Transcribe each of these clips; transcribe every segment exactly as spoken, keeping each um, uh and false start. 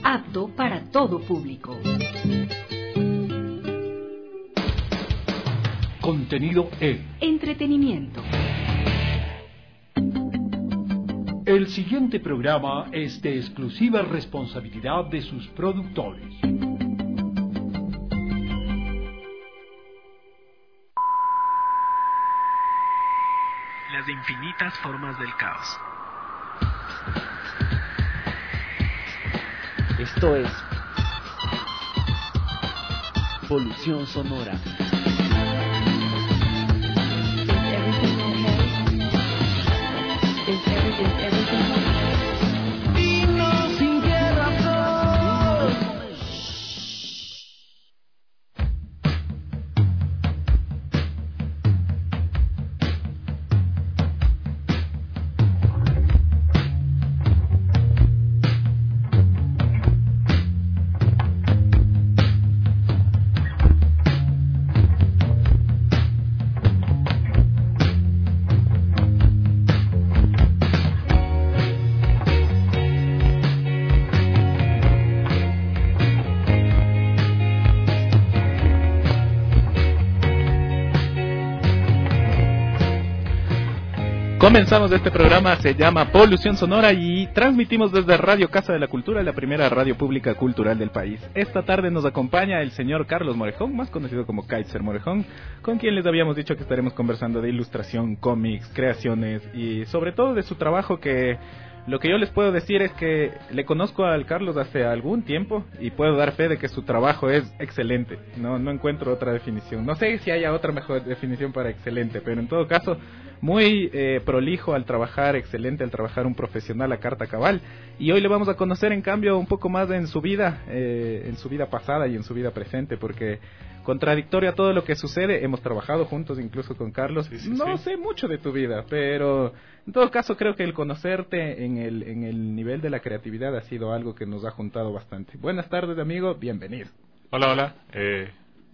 apto para todo público. Contenido E. Entretenimiento. El siguiente programa es de exclusiva responsabilidad de sus productores. Las infinitas formas del caos. Esto es Polución Sonora. Comenzamos este programa, se llama Polución Sonora y transmitimos desde Radio Casa de la Cultura, la primera radio pública cultural del país. Esta tarde nos acompaña el señor Carlos Morejón, más conocido como Kaiser Morejón, con quien les habíamos dicho que estaremos conversando de ilustración, cómics, creaciones y sobre todo de su trabajo, que lo que yo les puedo decir es que le conozco al Carlos hace algún tiempo y puedo dar fe de que su trabajo es excelente. No, no encuentro otra definición. No sé si haya otra mejor definición para excelente, pero en todo caso muy eh, prolijo al trabajar, excelente al trabajar, un profesional a carta cabal. Y hoy le vamos a conocer en cambio un poco más en su vida, eh, en su vida pasada y en su vida presente, porque contradictorio a todo lo que sucede, hemos trabajado juntos incluso con Carlos. Sí, sí, no sí. sé mucho de tu vida, pero en todo caso creo que el conocerte en el, en el nivel de la creatividad ha sido algo que nos ha juntado bastante. Buenas tardes, amigo, bienvenido. Hola, hola, eh,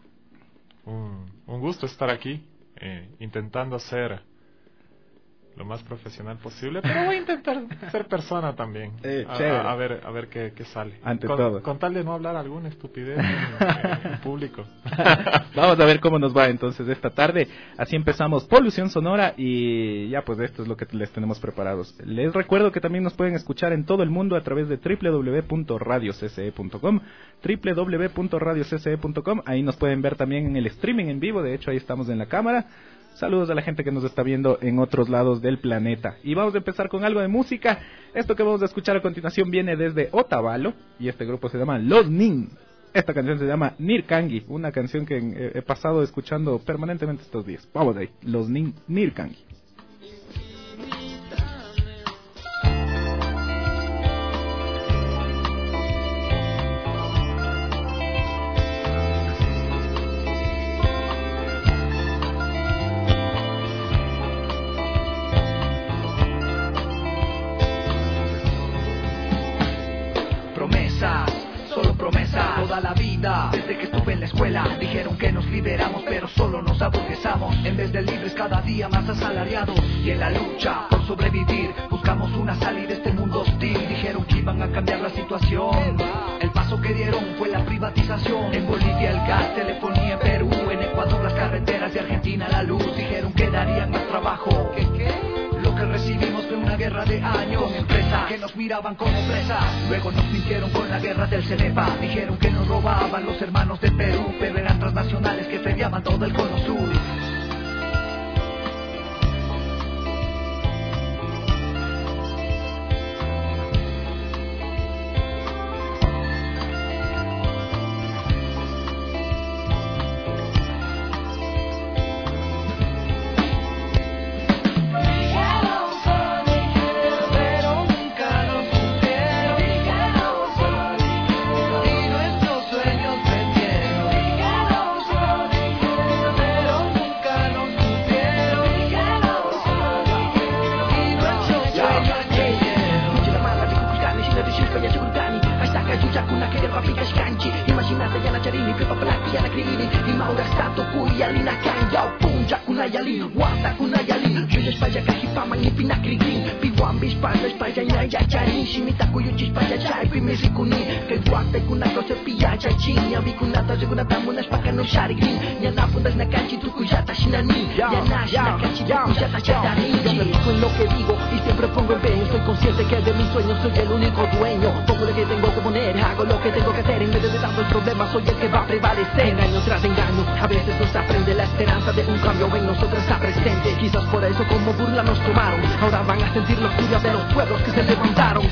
un, un gusto estar aquí, eh, intentando ser lo más profesional posible, pero voy a intentar ser persona también. Eh, a, a, a ver, a ver qué, qué sale. Ante con, todo. Con tal de no hablar alguna estupidez en, en público. Vamos a ver cómo nos va entonces esta tarde. Así empezamos Polución Sonora y ya pues esto es lo que les tenemos preparados. Les recuerdo que también nos pueden escuchar en todo el mundo a través de doble u doble u doble u punto radio c c e punto com, doble u doble u doble u punto radio c c e punto com. Ahí nos pueden ver también en el streaming en vivo, de hecho ahí estamos en la cámara. Saludos a la gente que nos está viendo en otros lados del planeta. Y vamos a empezar con algo de música. Esto que vamos a escuchar a continuación viene desde Otavalo y este grupo se llama Los Nin. Esta canción se llama Nirkangi, una canción que he pasado escuchando permanentemente estos días. Vamos de ahí, Los Nin, Nirkangi. Toda la vida, desde que estuve en la escuela, dijeron que nos liberamos, pero solo nos aburguesamos. En vez de libres, cada día más asalariados. Y en la lucha por sobrevivir, buscamos una salida de este mundo hostil. Dijeron que iban a cambiar la situación. El paso que dieron fue la privatización. En Bolivia el gas, telefonía en Perú, en Ecuador las carreteras, de Argentina la luz. Dijeron que darían más trabajo. ¿Qué, qué? Lo que recibimos fue una guerra de años, con empresas que nos miraban como presas. Luego nos mintieron con la guerra del Cenepa. Dijeron que nos robaban los hermanos de Perú, pero eran transnacionales que peleaban todo el cono sur. Nunca puja kuna kerwa pikas kanchi imaginate yana charini pepa plati yana krivini i maura stato kui alina kanja puja kuna yali wata kuna yali juja spaja kahipama ni pina krigin piwambi spaja spaja ina ya chari shimita kuyu chispaja chai pimisi kuni ke wata kuna kose pia chachin ya vikuna taje kuna tamuna spaka no shari green yana pundas na kanchi tuku yata shinani yana shina kanchi tuku yata chadani yo me fijo en lo que digo y siempre pongo empeño estoy consciente que de mis sueños soy el único dueño pongo lo que tengo que poner hago lo que tengo que hacer en medio de tantos problemas soy el que va a prevalecer engaño tras engaño a veces nos aprende la esperanza de un cambio en nosotros está presente quizás por eso como burla nos tomaron ahora van a sentir la furia de los pueblos que se levantaron.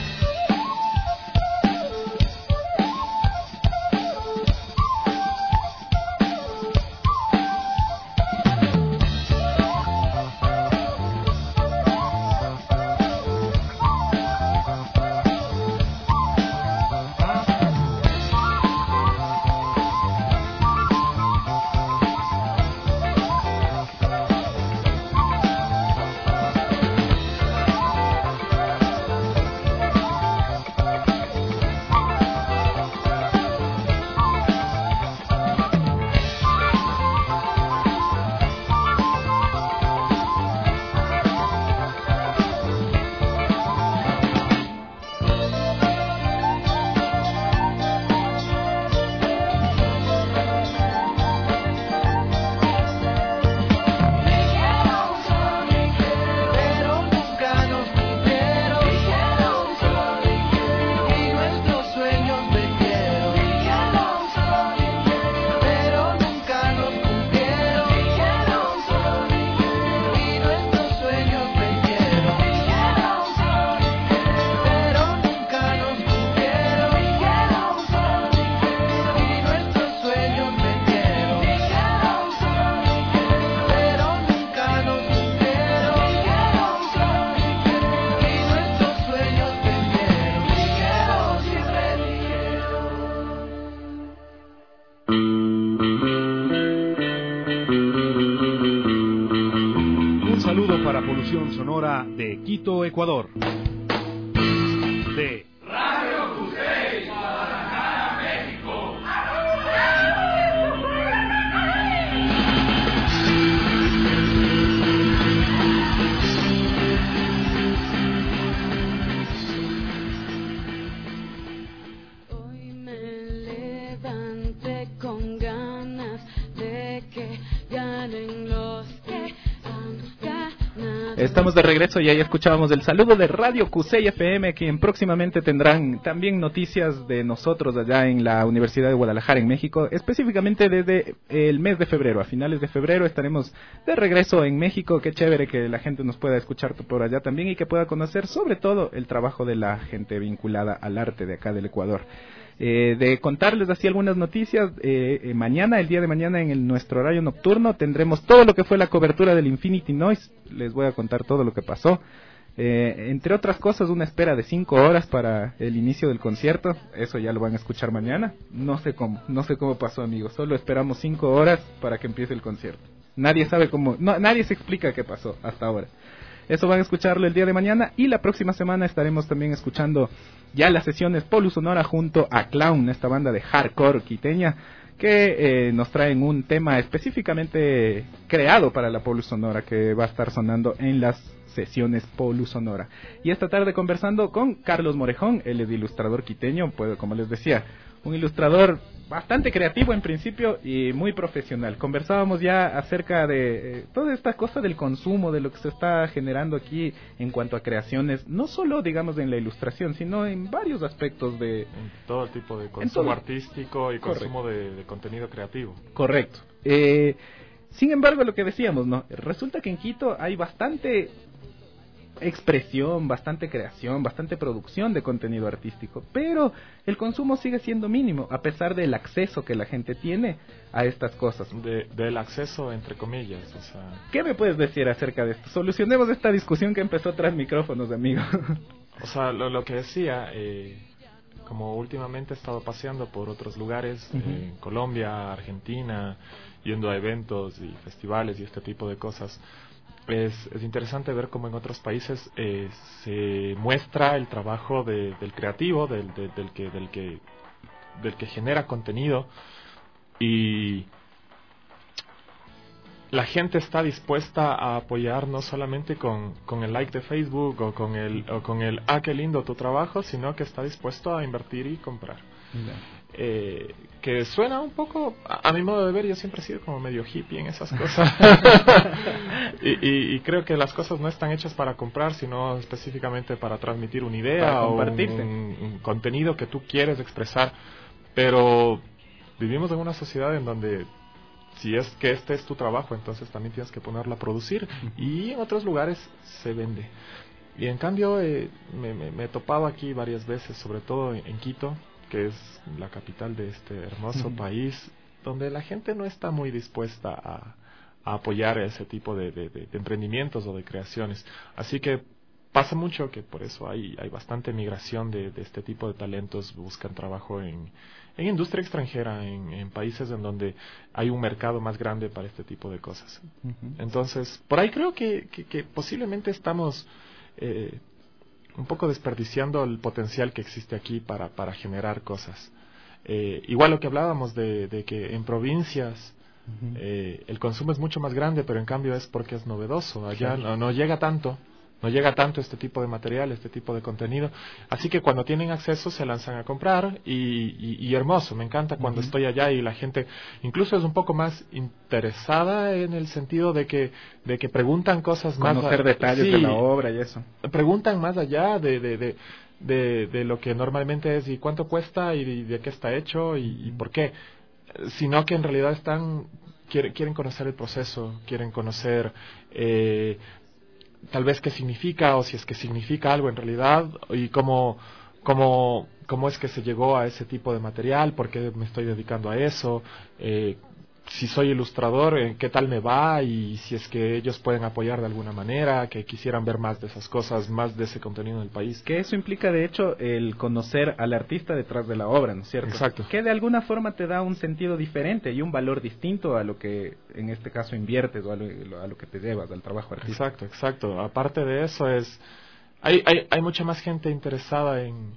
Sonora de Quito, Ecuador. De Radio Cusey, Guadalajara, México. Hoy me levanté con ganas de que ganen los que han ganado. Estamos de regreso y ahí escuchábamos el saludo de Radio Cusey F M, quien próximamente tendrán también noticias de nosotros allá en la Universidad de Guadalajara, en México, específicamente desde el mes de febrero. A finales de febrero estaremos de regreso en México. Qué chévere que la gente nos pueda escuchar por allá también y que pueda conocer sobre todo el trabajo de la gente vinculada al arte de acá del Ecuador. Eh, de contarles así algunas noticias, eh, eh, mañana, el día de mañana en el, nuestro horario nocturno tendremos todo lo que fue la cobertura del Infinity Noise. Les voy a contar todo lo que pasó, eh, entre otras cosas una espera de cinco horas para el inicio del concierto. Eso ya lo van a escuchar mañana. No sé cómo, no sé cómo pasó, amigos, solo esperamos cinco horas para que empiece el concierto. Nadie sabe cómo, no, nadie se explica qué pasó hasta ahora. Eso van a escucharlo el día de mañana y la próxima semana estaremos también escuchando ya las sesiones Polu Sonora junto a Clown, esta banda de hardcore quiteña que eh, nos traen un tema específicamente creado para la Polu Sonora que va a estar sonando en las sesiones Polu Sonora. Y esta tarde conversando con Carlos Morejón, él es ilustrador quiteño, pues como les decía, un ilustrador bastante creativo en principio y muy profesional. Conversábamos ya acerca de eh, toda esta cosa del consumo, de lo que se está generando aquí en cuanto a creaciones, no solo digamos en la ilustración, sino en varios aspectos de... En todo tipo de consumo todo... artístico y consumo de, de contenido creativo. Correcto. Eh, sin embargo, lo que decíamos, ¿no? Resulta que en Quito hay bastante expresión, bastante creación, bastante producción de contenido artístico, pero el consumo sigue siendo mínimo a pesar del acceso que la gente tiene a estas cosas. De, del acceso entre comillas, o sea... ¿Qué me puedes decir acerca de esto? Solucionemos esta discusión que empezó tras micrófonos, amigo. O sea, lo, lo que decía, eh, como últimamente he estado paseando por otros lugares, Uh-huh. en Colombia, Argentina, yendo a eventos y festivales y este tipo de cosas, es, es interesante ver cómo en otros países eh, se muestra el trabajo de, del creativo, del, de, del, que, del, que, del que genera contenido, y la gente está dispuesta a apoyar no solamente con, con el like de Facebook o con el o con el ah, qué lindo tu trabajo, sino que está dispuesto a invertir y comprar. Ya. Eh, que suena un poco, a, a mi modo de ver, yo siempre he sido como medio hippie en esas cosas. y, y, y creo que las cosas no están hechas para comprar, sino específicamente para transmitir una idea Para o un, compartirse. un, un contenido que tú quieres expresar. Pero vivimos en una sociedad en donde si es que este es tu trabajo, entonces también tienes que ponerlo a producir, y en otros lugares se vende. Y en cambio eh, me, me, me he topado aquí varias veces, sobre todo en, en Quito, que es la capital de este hermoso Uh-huh. país, donde la gente no está muy dispuesta a, a apoyar ese tipo de, de, de, de emprendimientos o de creaciones. Así que pasa mucho que por eso hay, hay bastante migración de, de este tipo de talentos, buscan trabajo en, en industria extranjera, en, en países en donde hay un mercado más grande para este tipo de cosas. Uh-huh. Entonces, por ahí creo que, que, que posiblemente estamos eh, un poco desperdiciando el potencial que existe aquí para, para generar cosas. Eh, igual lo que hablábamos de, de que en provincias Uh-huh. eh, el consumo es mucho más grande, pero en cambio es porque es novedoso. Allá Claro. no, no llega tanto. No llega tanto este tipo de material, este tipo de contenido. Así que cuando tienen acceso se lanzan a comprar y, y, y hermoso. Me encanta cuando Uh-huh. estoy allá y la gente incluso es un poco más interesada en el sentido de que de que preguntan cosas más. Conocer detalles sí, de la obra y eso. preguntan más allá de, de, de, de, de lo que normalmente es y cuánto cuesta y de, de qué está hecho y, y por qué. Sino que en realidad están quieren, quieren conocer el proceso, quieren conocer... Eh, tal vez qué significa o si es que significa algo en realidad y cómo, cómo, cómo es que se llegó a ese tipo de material, por qué me estoy dedicando a eso, eh, si soy ilustrador, en qué tal me va y si es que ellos pueden apoyar de alguna manera, que quisieran ver más de esas cosas, más de ese contenido en el país. Que eso implica, de hecho, el conocer al artista detrás de la obra, ¿no es cierto? Exacto. Que de alguna forma te da un sentido diferente y un valor distinto a lo que, en este caso, inviertes o a lo, a lo que te llevas, al trabajo artístico. Exacto, exacto. Aparte de eso, es hay, hay, hay mucha más gente interesada en,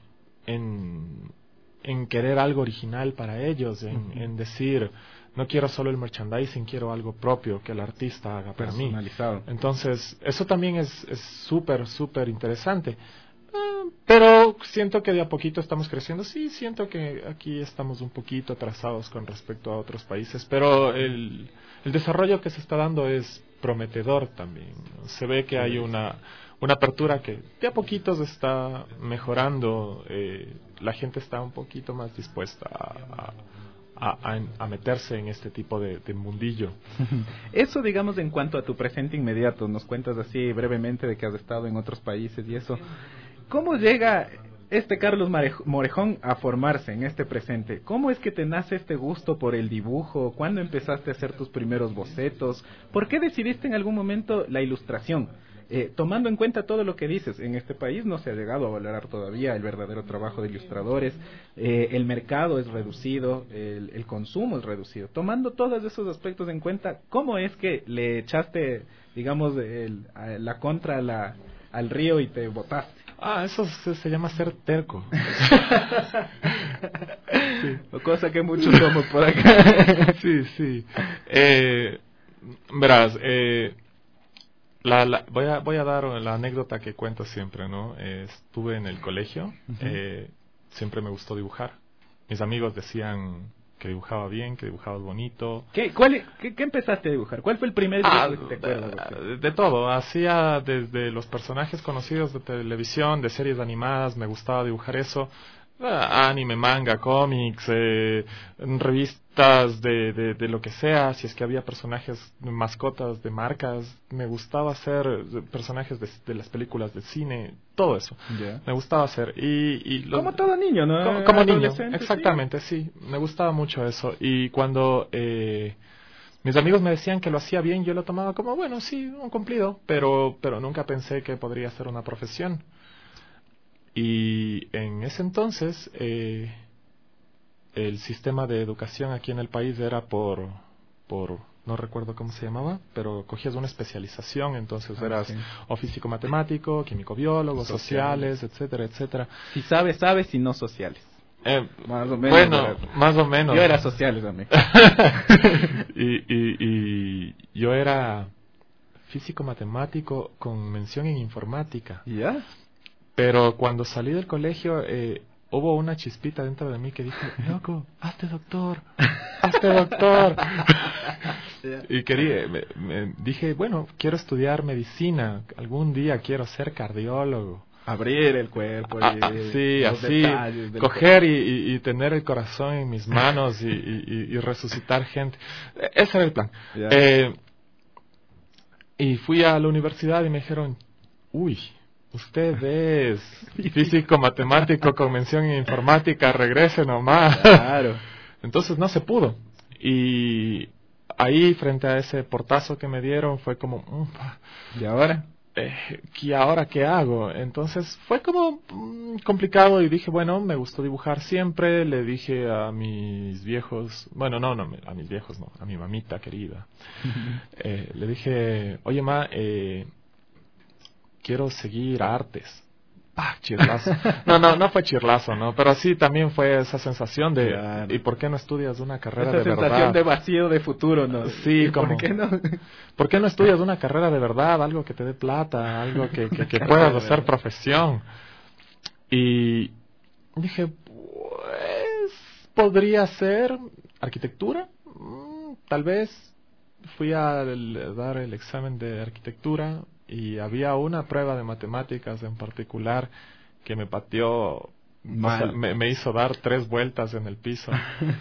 en, en querer algo original para ellos, en, Uh-huh. en decir... No quiero solo el merchandising, quiero algo propio que el artista haga para mí. Personalizado. Entonces, eso también es súper, súper interesante. Uh, pero siento que de a poquito estamos creciendo. Sí, siento que aquí estamos un poquito atrasados con respecto a otros países, pero el, el desarrollo que se está dando es prometedor también. Se ve que hay una, una apertura que de a poquito se está mejorando. Eh, la gente está un poquito más dispuesta a... a A, a, a meterse en este tipo de, de mundillo. Eso, digamos, en cuanto a tu presente inmediato, nos cuentas así brevemente de que has estado en otros países y eso. ¿Cómo llega este Carlos Morejón a formarse en este presente? ¿Cómo es que te nace este gusto por el dibujo? ¿Cuándo empezaste a hacer tus primeros bocetos? ¿Por qué decidiste en algún momento la ilustración? Eh, tomando en cuenta todo lo que dices, en este país no se ha llegado a valorar todavía el verdadero trabajo de ilustradores, eh, el mercado es reducido, el, el consumo es reducido. Tomando todos esos aspectos en cuenta, ¿cómo es que le echaste, digamos, el, a, la contra a la, al río y te botaste? Ah, eso se, se llama ser terco. Sí, cosa que muchos somos por acá. Sí, sí. Eh, verás, eh... La, la, voy a voy a dar la anécdota que cuento siempre, ¿no? Eh, estuve en el colegio, uh-huh. eh, siempre me gustó dibujar. Mis amigos decían que dibujaba bien, que dibujaba bonito. ¿Qué, cuál, qué, qué empezaste a dibujar? ¿Cuál fue el primer dibujo ah, que te acuerdas? De, de todo, hacía desde los personajes conocidos de televisión, de series animadas, me gustaba dibujar eso. Anime, manga, cómics, eh, revistas de, de, de lo que sea, si es que había personajes, mascotas de marcas, me gustaba hacer personajes de, de las películas de cine, todo eso, yeah. me gustaba hacer. Y, y lo, como todo niño, ¿no? Como, como niño, exactamente, sí. sí, me gustaba mucho eso. Y cuando eh, mis amigos me decían que lo hacía bien, yo lo tomaba como, bueno, sí, un cumplido, pero, pero nunca pensé que podría ser una profesión. Y en ese entonces eh, el sistema de educación aquí en el país era por, por no recuerdo cómo se llamaba, pero cogías una especialización, entonces ah, eras sí. o físico-matemático, químico-biólogo, sociales, sociales, etcétera, etcétera. Si sabes, sabes, si no sociales. Eh, más o menos. Bueno, era. más o menos. Yo era sociales también. y, y, y yo era físico-matemático con mención en informática. ¿Ya? Pero cuando salí del colegio, eh, hubo una chispita dentro de mí que dijo, loco, hazte doctor, hazte doctor. Y quería, me, me dije, bueno, quiero estudiar medicina, algún día quiero ser cardiólogo. Abrir el cuerpo. Y ah, sí, así, coger y, y, y tener el corazón en mis manos y, y, y resucitar gente. Ese era el plan. Yeah. Eh, y fui a la universidad y me dijeron, uy, usted es físico matemático con mención en informática, regrese nomás. Claro. Entonces no se pudo. Y ahí, frente a ese portazo que me dieron, fue como, ¿y ahora? Eh, ¿y ahora qué hago? Entonces fue como mm, complicado y dije, bueno, me gustó dibujar siempre. Le dije a mis viejos, bueno, no, no, a mis viejos no, a mi mamita querida. eh, le dije, oye, ma, eh, quiero seguir artes. Ah, chirlazo. No, no, no fue chirlazo, ¿no? Pero sí también fue esa sensación de, claro. ¿y por qué no estudias una carrera esa de verdad? Esa sensación de vacío de futuro, ¿no? Sí, como, ¿por qué no? ¿Por qué no estudias una carrera de verdad? Algo que te dé plata, algo que, que, que puedas hacer profesión. Y dije, pues, podría ser arquitectura, mm, tal vez. Fui a el, dar el examen de arquitectura y había una prueba de matemáticas en particular que me pateó, o sea, me, me hizo dar tres vueltas en el piso.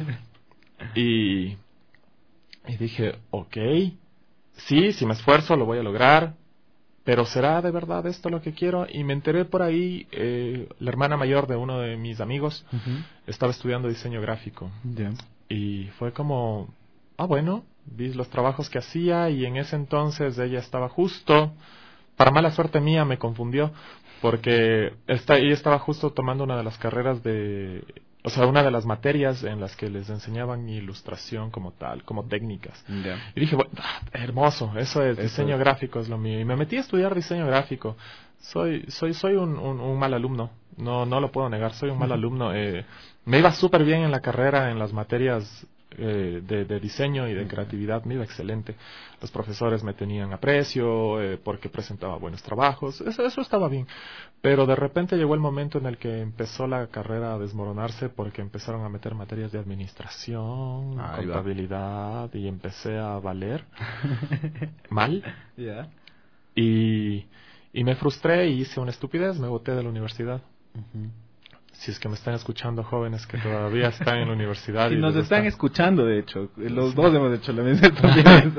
y, y dije, ok, sí, si me esfuerzo lo voy a lograr, pero ¿será de verdad esto lo que quiero? Y me enteré por ahí, eh, la hermana mayor de uno de mis amigos uh-huh. estaba estudiando diseño gráfico. Yeah. Y fue como, ah, bueno, vi los trabajos que hacía y en ese entonces ella estaba justo, para mala suerte mía me confundió, porque esta, ella estaba justo tomando una de las carreras de, o sea, una de las materias en las que les enseñaban ilustración como tal, como técnicas. Yeah. Y dije, bueno, hermoso, eso es, eso diseño es. gráfico es lo mío. Y me metí a estudiar diseño gráfico. Soy soy soy un, un, un mal alumno, no no lo puedo negar, soy un mal alumno. Eh, me iba súper bien en la carrera, en las materias Eh, de, de diseño y de creatividad, me iba excelente. Los profesores me tenían aprecio eh, porque presentaba buenos trabajos, eso, eso estaba bien. Pero de repente llegó el momento en el que empezó la carrera a desmoronarse porque empezaron a meter materias de administración, Ahí contabilidad va. Y empecé a valer mal. Yeah. Y, y me frustré y hice una estupidez, me boté de la universidad. Uh-huh. Si es que me están escuchando jóvenes que todavía están en la universidad. Y, y nos están están escuchando, de hecho. Los sí. dos hemos hecho la misma estupidez.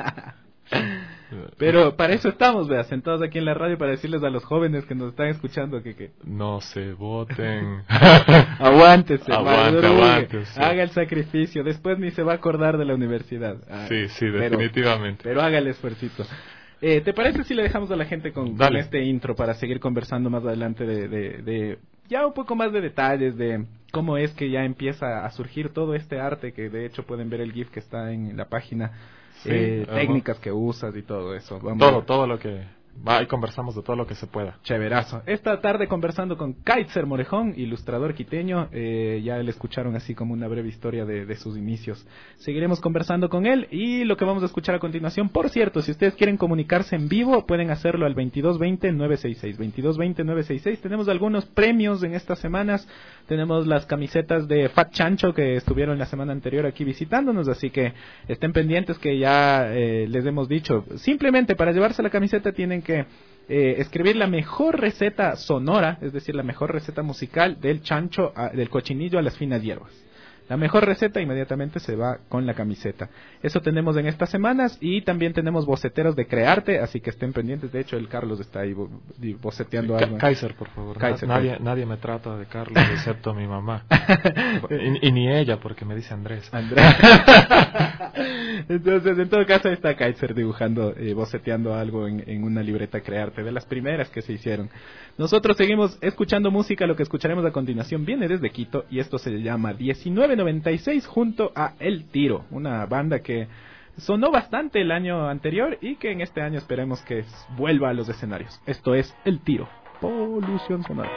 Pero para eso estamos, vea, sentados aquí en la radio para decirles a los jóvenes que nos están escuchando que... que... no se voten. Aguántese, aguante, aguante. Sí. Haga el sacrificio. Después ni se va a acordar de la universidad. Ah, sí, sí, definitivamente. Pero, pero haga el esfuercito. Eh, ¿Te parece si le dejamos a la gente con, con este intro para seguir conversando más adelante de... de, de ya un poco más de detalles de cómo es que ya empieza a surgir todo este arte, que de hecho pueden ver el GIF que está en la página, sí, eh, uh-huh. técnicas que usas y todo eso. Vamos todo, todo lo que va y conversamos de todo lo que se pueda. Chéverazo. Esta tarde conversando con Kaitzer Morejón, ilustrador quiteño, eh, ya le escucharon así como una breve historia de, de sus inicios. Seguiremos conversando con él y lo que vamos a escuchar a continuación, por cierto, si ustedes quieren comunicarse en vivo, pueden hacerlo al veintidós veinte nueve sesenta y seis, veintidós veinte nueve sesenta y seis. Tenemos algunos premios en estas semanas, tenemos las camisetas de Fat Chancho que estuvieron la semana anterior aquí visitándonos, así que estén pendientes que ya eh, les hemos dicho, simplemente para llevarse la camiseta tienen que eh, escribir la mejor receta sonora, es decir, la mejor receta musical del chancho, a, del cochinillo a las finas hierbas. La mejor receta inmediatamente se va con la camiseta. Eso tenemos en estas semanas y también tenemos boceteros de Crearte, así que estén pendientes. De hecho, el Carlos está ahí bo boceteando sí, algo. Kaiser, por favor. Kaiser, nadie, Kaiser. nadie me trata de Carlos excepto mi mamá. y, y ni ella, porque me dice Andrés. Andrés. Entonces, en todo caso, está Kaiser dibujando, eh, boceteando algo en, en una libreta Crearte, de las primeras que se hicieron. Nosotros seguimos escuchando música. Lo que escucharemos a continuación viene desde Quito y esto se llama diecinueve noventa y seis junto a El Tiro, una banda que sonó bastante el año anterior y que en este año esperemos que vuelva a los escenarios. Esto es El Tiro, Polución Sonora.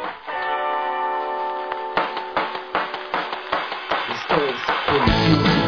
Esto es Polución Sonora.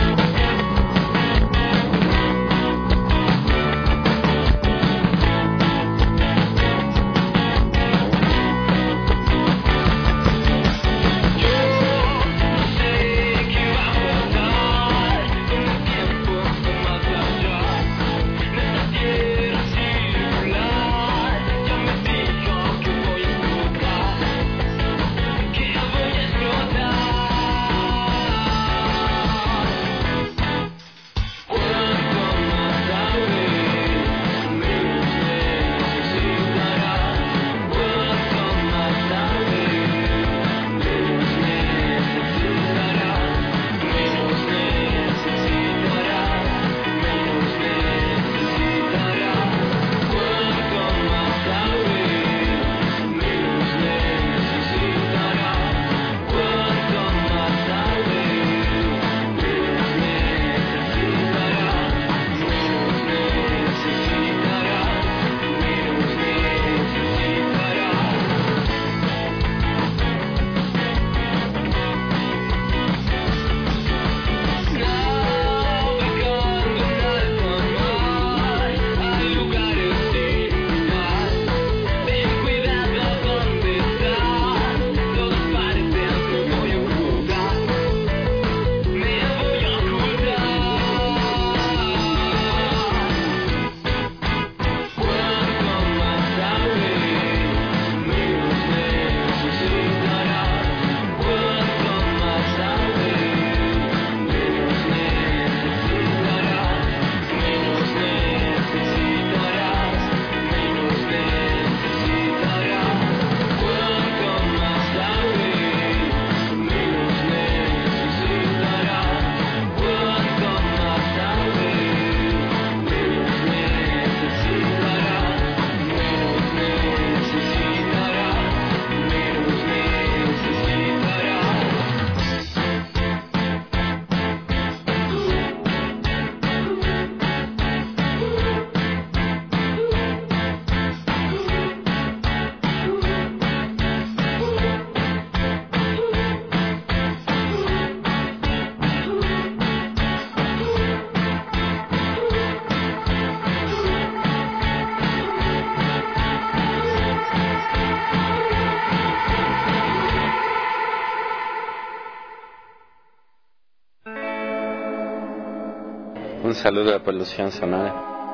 Un saludo a Polución Sonora.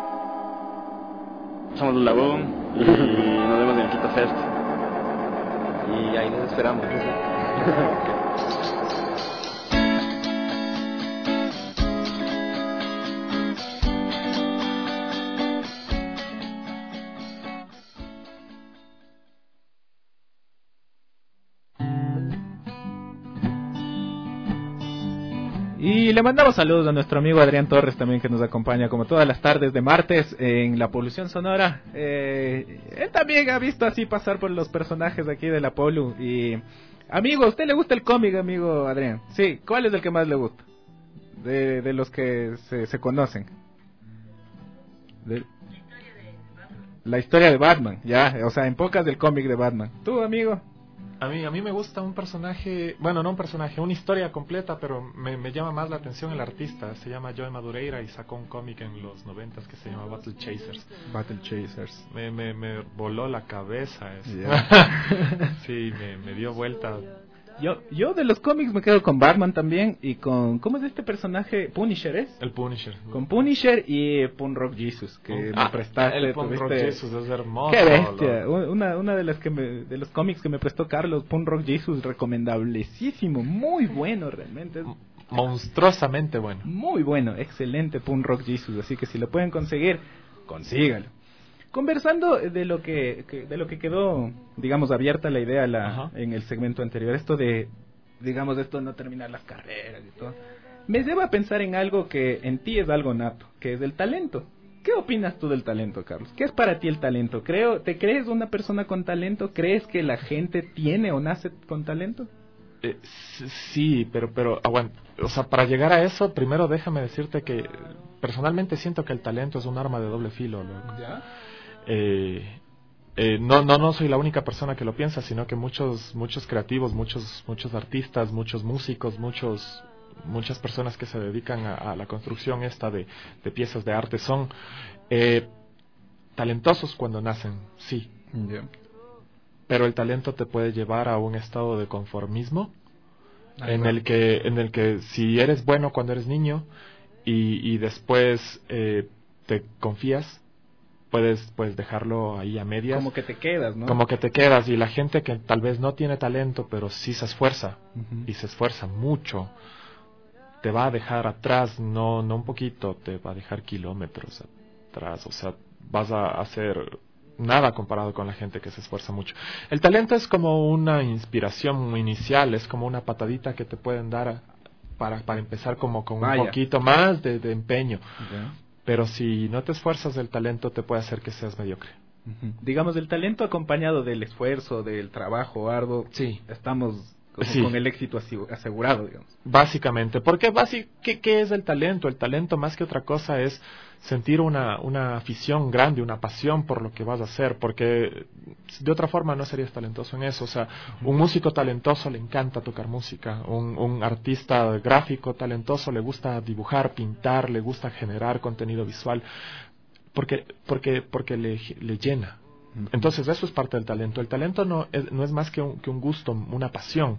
Somos los Lagoon y nos vemos en el Quito Fest. Y ahí nos esperamos. Y le mandamos saludos a nuestro amigo Adrián Torres también, que nos acompaña como todas las tardes de martes en La Polución Sonora. Eh, él también ha visto así pasar por los personajes aquí de la Polu. Y amigo, ¿a usted le gusta el cómic, amigo Adrián? Sí, ¿cuál es el que más le gusta? De, de los que se, se conocen. De... La historia de Batman, ya, o sea, en pocas del cómic de Batman. ¿Tú, amigo? A mí, a mí me gusta un personaje, bueno, no un personaje, una historia completa, pero me, me llama más la atención el artista. Se llama Joe Madureira y sacó un cómic en los noventas que se llama Battle Chasers. Battle Chasers. Me, me, me voló la cabeza eso. Yeah. Sí, me, me dio vuelta Yo, yo de los cómics me quedo con Batman también y con... ¿Cómo es este personaje? Punisher, ¿es? El Punisher. Con Punisher y Punk Rock Jesus, que ah, me prestaste. El Punk Rock Jesus es hermoso. ¡Qué bestia! Lo... Una, una de las que me, de los cómics que me prestó Carlos, Punk Rock Jesus, recomendablecísimo, muy bueno realmente. Monstruosamente bueno. Muy bueno, excelente Punk Rock Jesus, así que si lo pueden conseguir, consígalo. Conversando de lo que, que de lo que quedó, digamos, abierta la idea la, en el segmento anterior, esto de, digamos, esto de no terminar las carreras y todo, me lleva a pensar en algo que en ti es algo nato, que es el talento. ¿Qué opinas tú del talento, Carlos? ¿Qué es para ti el talento? Creo, ¿te crees una persona con talento? ¿Crees que la gente tiene o nace con talento? Eh, sí, pero, pero, aguanta. O sea, para llegar a eso, primero déjame decirte que personalmente siento que el talento es un arma de doble filo, loco. ¿Ya? Eh, eh, no, no, no soy la única persona que lo piensa, sino que muchos, muchos creativos, muchos, muchos artistas, muchos músicos, muchos, muchas personas que se dedican a, a la construcción esta de, de piezas de arte son eh, talentosos cuando nacen, sí. Yeah. Pero el talento te puede llevar a un estado de conformismo Ahí en va. el que, en el que si eres bueno cuando eres niño y, y después eh, te confías, puedes pues dejarlo ahí a medias. Como que te quedas, ¿no? Como que te quedas, y la gente que tal vez no tiene talento, pero sí se esfuerza, uh-huh. y se esfuerza mucho, te va a dejar atrás, no no un poquito, te va a dejar kilómetros atrás, o sea, vas a hacer nada comparado con la gente que se esfuerza mucho. El talento es como una inspiración inicial, es como una patadita que te pueden dar para, para empezar como con Vaya. un poquito más de, de empeño. Okay. Pero si no te esfuerzas, el talento te puede hacer que seas mediocre. Uh-huh. Digamos, el talento acompañado del esfuerzo, del trabajo arduo, sí. estamos como sí. con el éxito asegurado, digamos. Básicamente, porque basi- ¿qué, ¿qué es el talento? El talento más que otra cosa es sentir una, una afición grande, una pasión por lo que vas a hacer, porque de otra forma no serías talentoso en eso. O sea, un músico talentoso le encanta tocar música, un, un artista gráfico talentoso le gusta dibujar, pintar, le gusta generar contenido visual, porque, porque, porque le, le llena. Entonces eso es parte del talento. El talento no es, no es más que un, que un gusto, una pasión.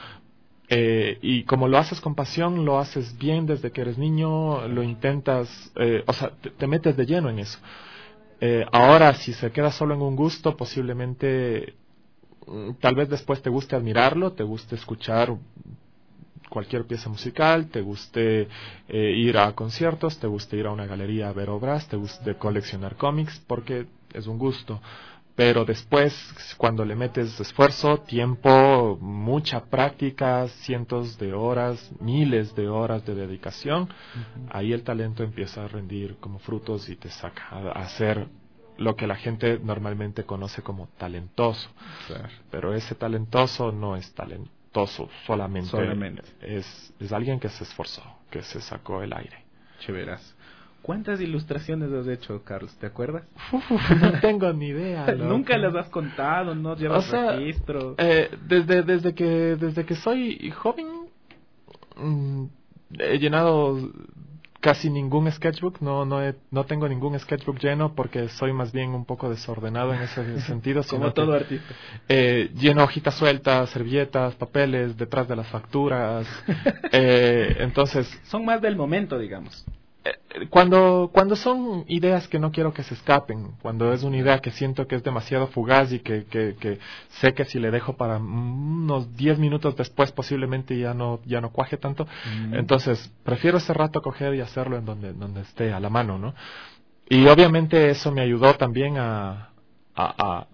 Eh, y como lo haces con pasión, lo haces bien desde que eres niño, lo intentas, eh, o sea, te, te metes de lleno en eso. Eh, ahora, si se queda solo en un gusto, posiblemente, tal vez después te guste admirarlo, te guste escuchar cualquier pieza musical, te guste eh, ir a conciertos, te guste ir a una galería a ver obras, te guste coleccionar cómics, porque es un gusto. Pero después, cuando le metes esfuerzo, tiempo, mucha práctica, cientos de horas, miles de horas de dedicación, uh-huh. ahí el talento empieza a rendir como frutos y te saca a hacer lo que la gente normalmente conoce como talentoso. Claro. Pero ese talentoso no es talentoso solamente, solamente. Es, es alguien que se esforzó, que se sacó el aire. Chéveras. ¿Cuántas ilustraciones has hecho, Carlos? ¿Te acuerdas? Uf, no tengo ni idea. ¿No? Nunca las has contado, no llevas o sea, registro. Eh, desde desde que desde que soy joven mmm, he llenado casi ningún sketchbook. No no he, no tengo ningún sketchbook lleno porque soy más bien un poco desordenado en ese sentido. Como todo que, artista. Eh, lleno hojitas sueltas, servilletas, papeles detrás de las facturas. eh, entonces son más del momento, digamos. Cuando cuando son ideas que no quiero que se escapen, cuando es una idea que siento que es demasiado fugaz y que, que, que sé que si le dejo para unos diez minutos después posiblemente ya no ya no cuaje tanto, mm. entonces prefiero ese rato coger y hacerlo en donde donde esté a la mano, ¿no? Y obviamente eso me ayudó también a a, a,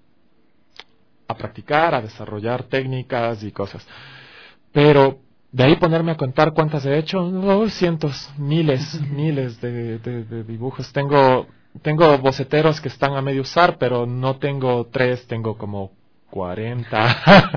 a practicar, a desarrollar técnicas y cosas. Pero de ahí ponerme a contar cuántas he hecho, oh, cientos, miles, miles de, de, de dibujos. Tengo tengo boceteros que están a medio usar, pero no tengo tres, tengo como cuarenta.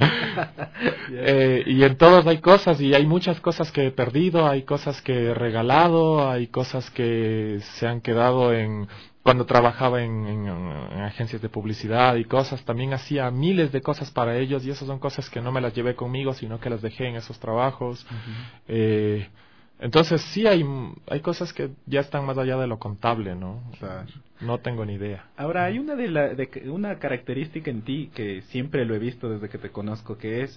eh, y en todos hay cosas, y hay muchas cosas que he perdido, hay cosas que he regalado, hay cosas que se han quedado en... Cuando trabajaba en, en, en agencias de publicidad y cosas, también hacía miles de cosas para ellos, y esas son cosas que no me las llevé conmigo, sino que las dejé en esos trabajos. Uh-huh. Eh, entonces sí hay hay cosas que ya están más allá de lo contable, ¿no? O sea, no tengo ni idea. Ahora, hay una de, la, de una característica en ti que siempre lo he visto desde que te conozco, que es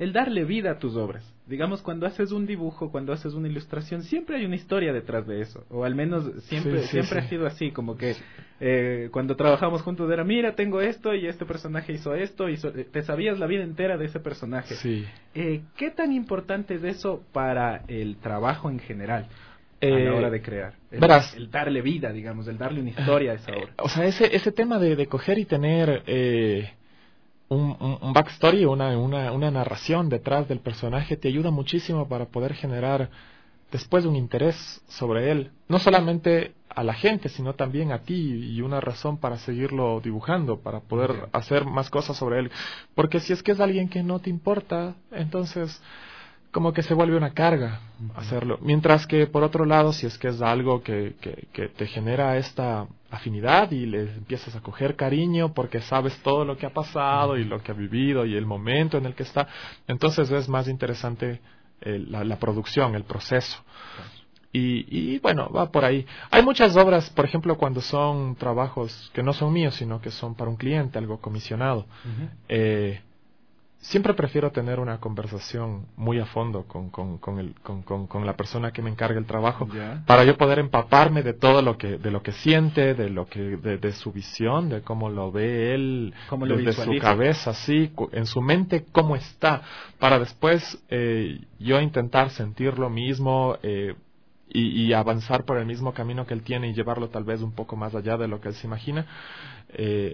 el darle vida a tus obras. Digamos, cuando haces un dibujo, cuando haces una ilustración, siempre hay una historia detrás de eso, o al menos siempre sí, sí, siempre sí. ha sido así, como que eh, cuando trabajamos juntos era, mira, tengo esto y este personaje hizo esto, hizo, te sabías la vida entera de ese personaje. Sí. Eh, ¿Qué tan importante es eso para el trabajo en general? A Eh, la hora de crear, el, verás, el darle vida, digamos, el darle una historia a esa obra. O sea, ese ese tema de, de coger y tener eh, un, un, un backstory, una, una, una narración detrás del personaje, te ayuda muchísimo para poder generar después un interés sobre él, no solamente a la gente, sino también a ti, y una razón para seguirlo dibujando, para poder okay. hacer más cosas sobre él. Porque si es que es alguien que no te importa, entonces como que se vuelve una carga uh-huh. hacerlo. Mientras que, por otro lado, si es que es algo que, que, que te genera esta afinidad y le empiezas a coger cariño porque sabes todo lo que ha pasado uh-huh. y lo que ha vivido y el momento en el que está, entonces es más interesante eh, la, la producción, el proceso. Uh-huh. Y, y bueno, va por ahí. Hay muchas obras, por ejemplo, cuando son trabajos que no son míos, sino que son para un cliente, algo comisionado. Uh-huh. Eh, Siempre prefiero tener una conversación muy a fondo con, con, con, el, con, con, con la persona que me encarga el trabajo, yeah. para yo poder empaparme de todo lo que, de lo que siente, de lo que, de, de su visión, de cómo lo ve él, ¿Cómo lo desde su cabeza, sí, en su mente cómo está, para después eh, yo intentar sentir lo mismo, eh, y, y avanzar por el mismo camino que él tiene y llevarlo tal vez un poco más allá de lo que él se imagina. Eh,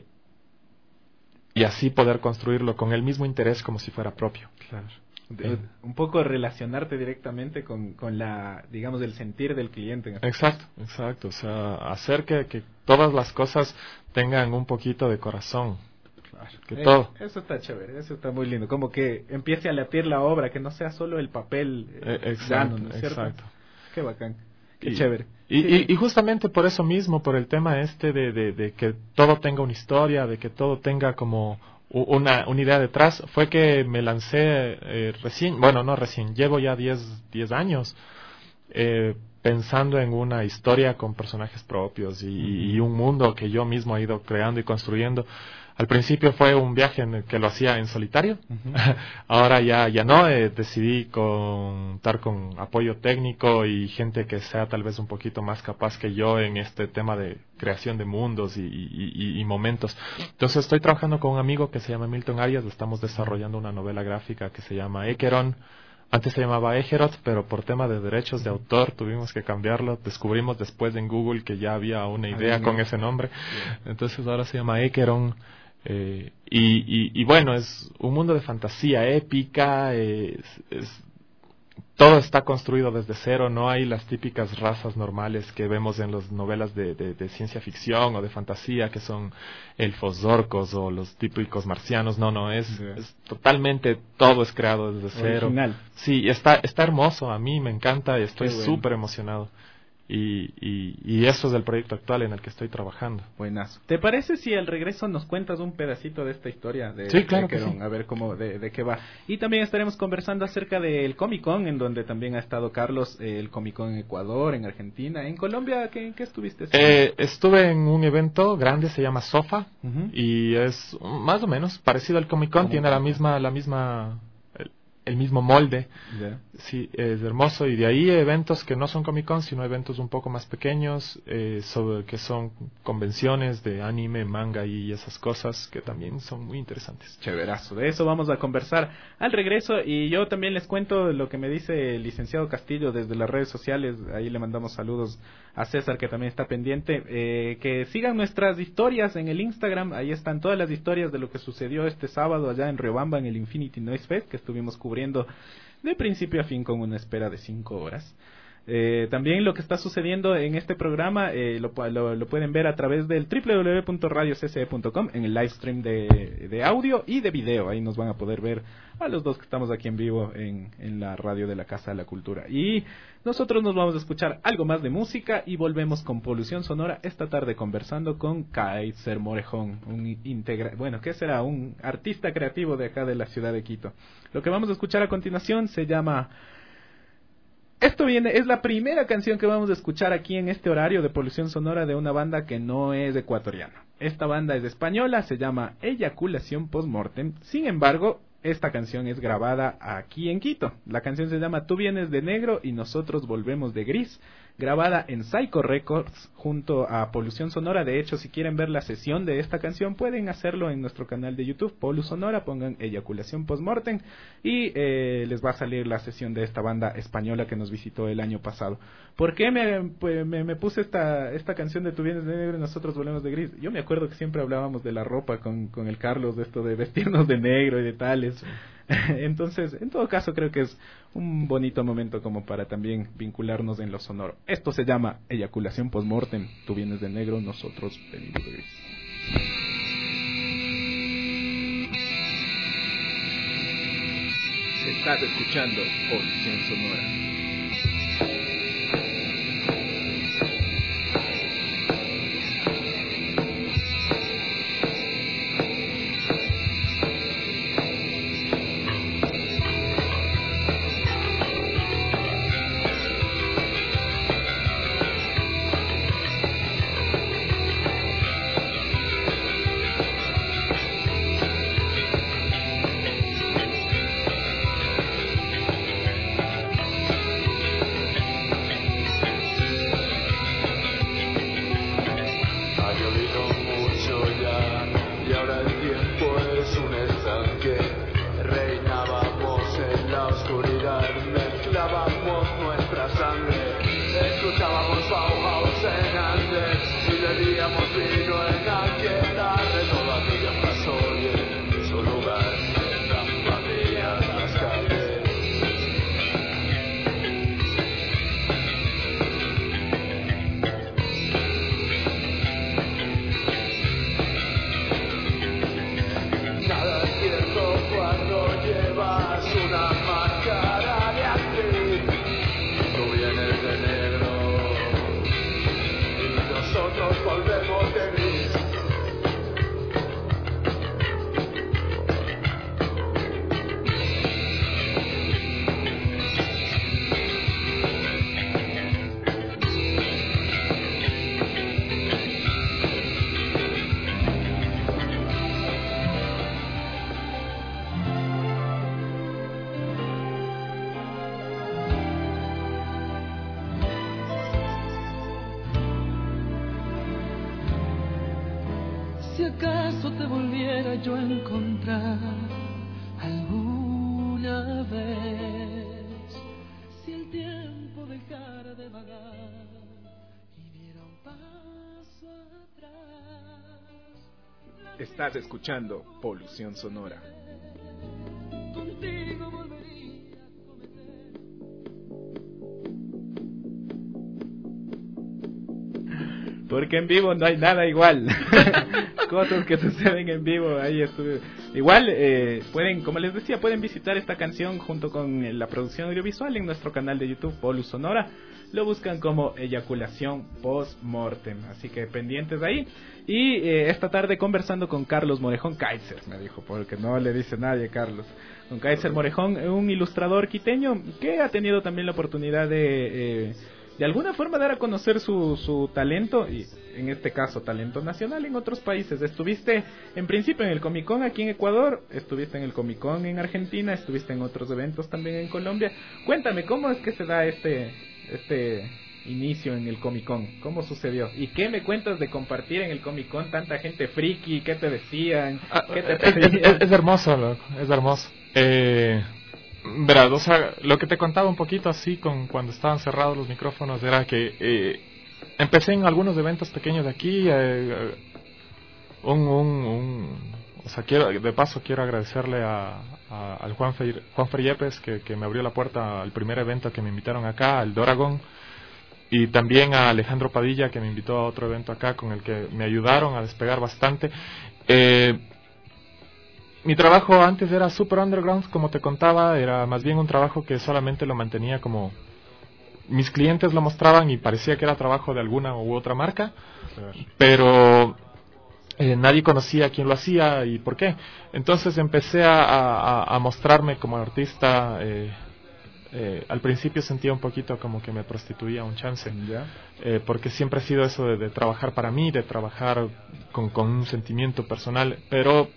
y así poder construirlo con el mismo interés como si fuera propio. Claro. De, un poco relacionarte directamente con, con la, digamos, el sentir del cliente. Exacto, exacto. O sea, hacer que, que todas las cosas tengan un poquito de corazón. Claro. Que eh, todo. Eso está chévere, eso está muy lindo. Como que empiece a latir la obra, que no sea solo el papel eh, eh, exacto, llano, ¿no es cierto? Exacto. Qué bacán. Qué y, chévere. Y, sí. y, y justamente por eso mismo, por el tema este de, de, de que todo tenga una historia, de que todo tenga como una, una idea detrás, fue que me lancé eh, recién, bueno, no recién, llevo ya diez años eh, pensando en una historia con personajes propios y, uh-huh. y un mundo que yo mismo he ido creando y construyendo. Al principio fue un viaje en el que lo hacía en solitario. Uh-huh. Ahora ya ya no, eh, decidí contar con apoyo técnico y gente que sea tal vez un poquito más capaz que yo en este tema de creación de mundos y, y, y, y momentos. Entonces estoy trabajando con un amigo que se llama Milton Arias, estamos desarrollando una novela gráfica que se llama Ekeron. Antes se llamaba Ejerot, pero por tema de derechos de autor tuvimos que cambiarlo. Descubrimos después en Google que ya había una idea ah, con ese nombre. Yeah. Entonces ahora se llama Ekeron. Eh, y, y, y bueno, es un mundo de fantasía épica, es, es, todo está construido desde cero, no hay las típicas razas normales que vemos en las novelas de, de, de ciencia ficción o de fantasía, que son elfos, orcos o los típicos marcianos. No, no, es, yeah. es totalmente, todo es creado desde cero. Original. Sí, está, está hermoso, a mí me encanta y estoy súper bueno. emocionado. Y, y, y eso es el proyecto actual en el que estoy trabajando. Buenazo. ¿Te parece si al regreso nos cuentas un pedacito de esta historia? De, sí, claro de que sí. A ver cómo, de, de qué va. Y también estaremos conversando acerca del Comic Con, en donde también ha estado Carlos, eh, el Comic Con en Ecuador, en Argentina. ¿En Colombia qué, qué estuviste? Eh, estuve en un evento grande, se llama SOFA, uh-huh. y es más o menos parecido al Comic Con, tiene la misma, la misma... el mismo molde, yeah. sí, es hermoso. Y de ahí eventos que no son Comic Con, sino eventos un poco más pequeños, eh, sobre, que son convenciones de anime, manga y esas cosas que también son muy interesantes. Chéverazo, de eso vamos a conversar al regreso. Y yo también les cuento lo que me dice el licenciado Castillo desde las redes sociales. Ahí le mandamos saludos a César, que también está pendiente. Eh, que sigan nuestras historias en el Instagram, ahí están todas las historias de lo que sucedió este sábado allá en Riobamba en el Infinity Noise Fest, que estuvimos cubriendo de principio a fin con una espera de cinco horas. Eh, también lo que está sucediendo en este programa eh, lo, lo, lo pueden ver a través del doble u doble u doble u punto radio c c e punto com en el live stream de, de audio y de video. Ahí nos van a poder ver a los dos que estamos aquí en vivo en, en la radio de la Casa de la Cultura. Y nosotros nos vamos a escuchar algo más de música y volvemos con Polución Sonora esta tarde conversando con Kaiser Morejón, un integra bueno, ¿qué será? Un artista creativo de acá de la ciudad de Quito. Lo que vamos a escuchar a continuación se llama... Esto viene, es la primera canción que vamos a escuchar aquí en este horario de Polución Sonora de una banda que no es ecuatoriana. Esta banda es española, se llama Eyaculación Postmortem. Sin embargo, esta canción es grabada aquí en Quito. La canción se llama Tú vienes de negro y nosotros volvemos de gris, grabada en Psycho Records junto a Polución Sonora. De hecho, si quieren ver la sesión de esta canción, pueden hacerlo en nuestro canal de YouTube, Polu Sonora, pongan Eyaculación Postmortem y eh, les va a salir la sesión de esta banda española que nos visitó el año pasado. ¿Por qué me, pues, me, me puse esta, esta canción de Tú vienes de negro y nosotros volvemos de gris? Yo me acuerdo que siempre hablábamos de la ropa con, con el Carlos, de esto de vestirnos de negro y de tales. Entonces, en todo caso, creo que es un bonito momento como para también vincularnos en lo sonoro. Esto se llama Eyaculación Postmortem. Tú vienes de negro, nosotros venimos de gris. Estás escuchando Polución Sonora. Si acaso te volviera yo a encontrar alguna vez, si el tiempo dejara de vagar y diera un paso atrás. Estás escuchando Polución Sonora. Contigo volvería a cometer. Porque en vivo no hay nada igual. Cosas que suceden en vivo, ahí estuve. Igual, eh, pueden, como les decía, pueden visitar esta canción junto con eh, la producción audiovisual en nuestro canal de YouTube, Polu Sonora. Lo buscan como Eyaculación Postmortem, así que pendientes ahí. Y eh, esta tarde conversando con Carlos Morejón, Kaiser, me dijo, porque no le dice nadie Carlos. Con Kaiser Morejón, un ilustrador quiteño que ha tenido también la oportunidad de... Eh, de alguna forma dar a conocer su, su talento, y en este caso talento nacional en otros países. Estuviste en principio en el Comic Con aquí en Ecuador, estuviste en el Comic Con en Argentina, estuviste en otros eventos también en Colombia. Cuéntame, ¿cómo es que se da este este inicio en el Comic Con? ¿Cómo sucedió? ¿Y qué me cuentas de compartir en el Comic Con tanta gente friki? ¿Qué te decían? ¿Qué te es, es, es hermoso, loco, es hermoso. Eh... Verás, o sea, lo que te contaba un poquito así con cuando estaban cerrados los micrófonos era que eh, empecé en algunos eventos pequeños de aquí. Eh, un, un, un, o sea, quiero, de paso quiero agradecerle a, a, al Juan Fer, Juan Fer Yepes que, que me abrió la puerta al primer evento que me invitaron acá, al Doragon, y también a Alejandro Padilla que me invitó a otro evento acá con el que me ayudaron a despegar bastante. Eh, Mi trabajo antes era super underground, como te contaba, era más bien un trabajo que solamente lo mantenía como... Mis clientes lo mostraban y parecía que era trabajo de alguna u otra marca, pero eh, nadie conocía quién lo hacía y por qué. Entonces empecé a, a, a mostrarme como artista. Eh, eh, al principio sentía un poquito como que me prostituía un chance, eh, porque siempre ha sido eso de, de trabajar para mí, de trabajar con, con un sentimiento personal, pero...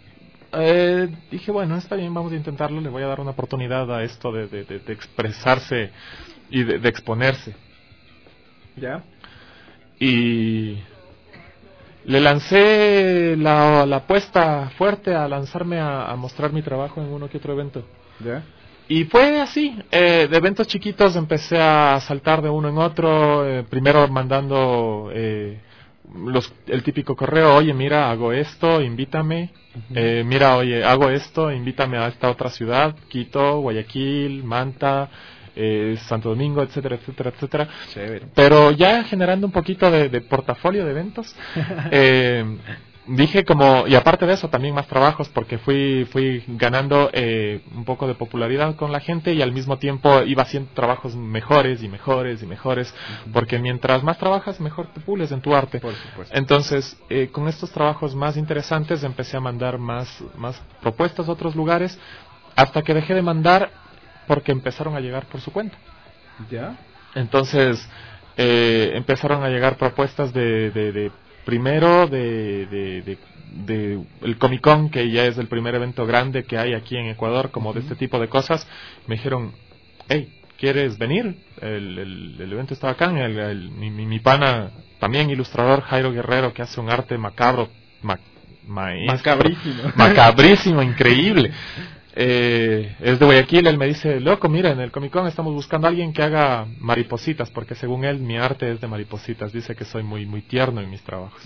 eh, dije, bueno, está bien, vamos a intentarlo, le voy a dar una oportunidad a esto de, de, de, de expresarse y de, de exponerse. ¿Ya? Y le lancé la, la apuesta fuerte a lanzarme a, a mostrar mi trabajo en uno que otro evento. ¿Ya? Y fue así, eh, de eventos chiquitos empecé a saltar de uno en otro, eh, primero mandando eh, los, el típico correo, oye, mira, hago esto, invítame, uh-huh. eh, mira, oye, hago esto, invítame a esta otra ciudad, Quito, Guayaquil, Manta, eh, Santo Domingo, etcétera, etcétera, etcétera. Chévere. Pero ya generando un poquito de, de portafolio de eventos, eh, dije como, y aparte de eso también más trabajos, porque fui fui ganando eh, un poco de popularidad con la gente y al mismo tiempo iba haciendo trabajos mejores y mejores y mejores, uh-huh. porque mientras más trabajas mejor te pules en tu arte. Por supuesto. Entonces eh, con estos trabajos más interesantes empecé a mandar más, más propuestas a otros lugares, hasta que dejé de mandar porque empezaron a llegar por su cuenta. ¿Ya? Entonces eh, empezaron a llegar propuestas de, de, de primero de, de, de, de el Comic Con, que ya es el primer evento grande que hay aquí en Ecuador, como de este tipo de cosas. Me dijeron, hey, ¿quieres venir? El, el, el evento está bacán. El, el, mi, mi pana, también ilustrador, Jairo Guerrero, que hace un arte macabro, ma, maestro, macabrísimo, macabrísimo, increíble. Eh, es de Guayaquil. Él me dice, loco, mira, en el Comic Con estamos buscando a alguien que haga maripositas, porque según él mi arte es de maripositas. Dice que soy muy muy tierno en mis trabajos.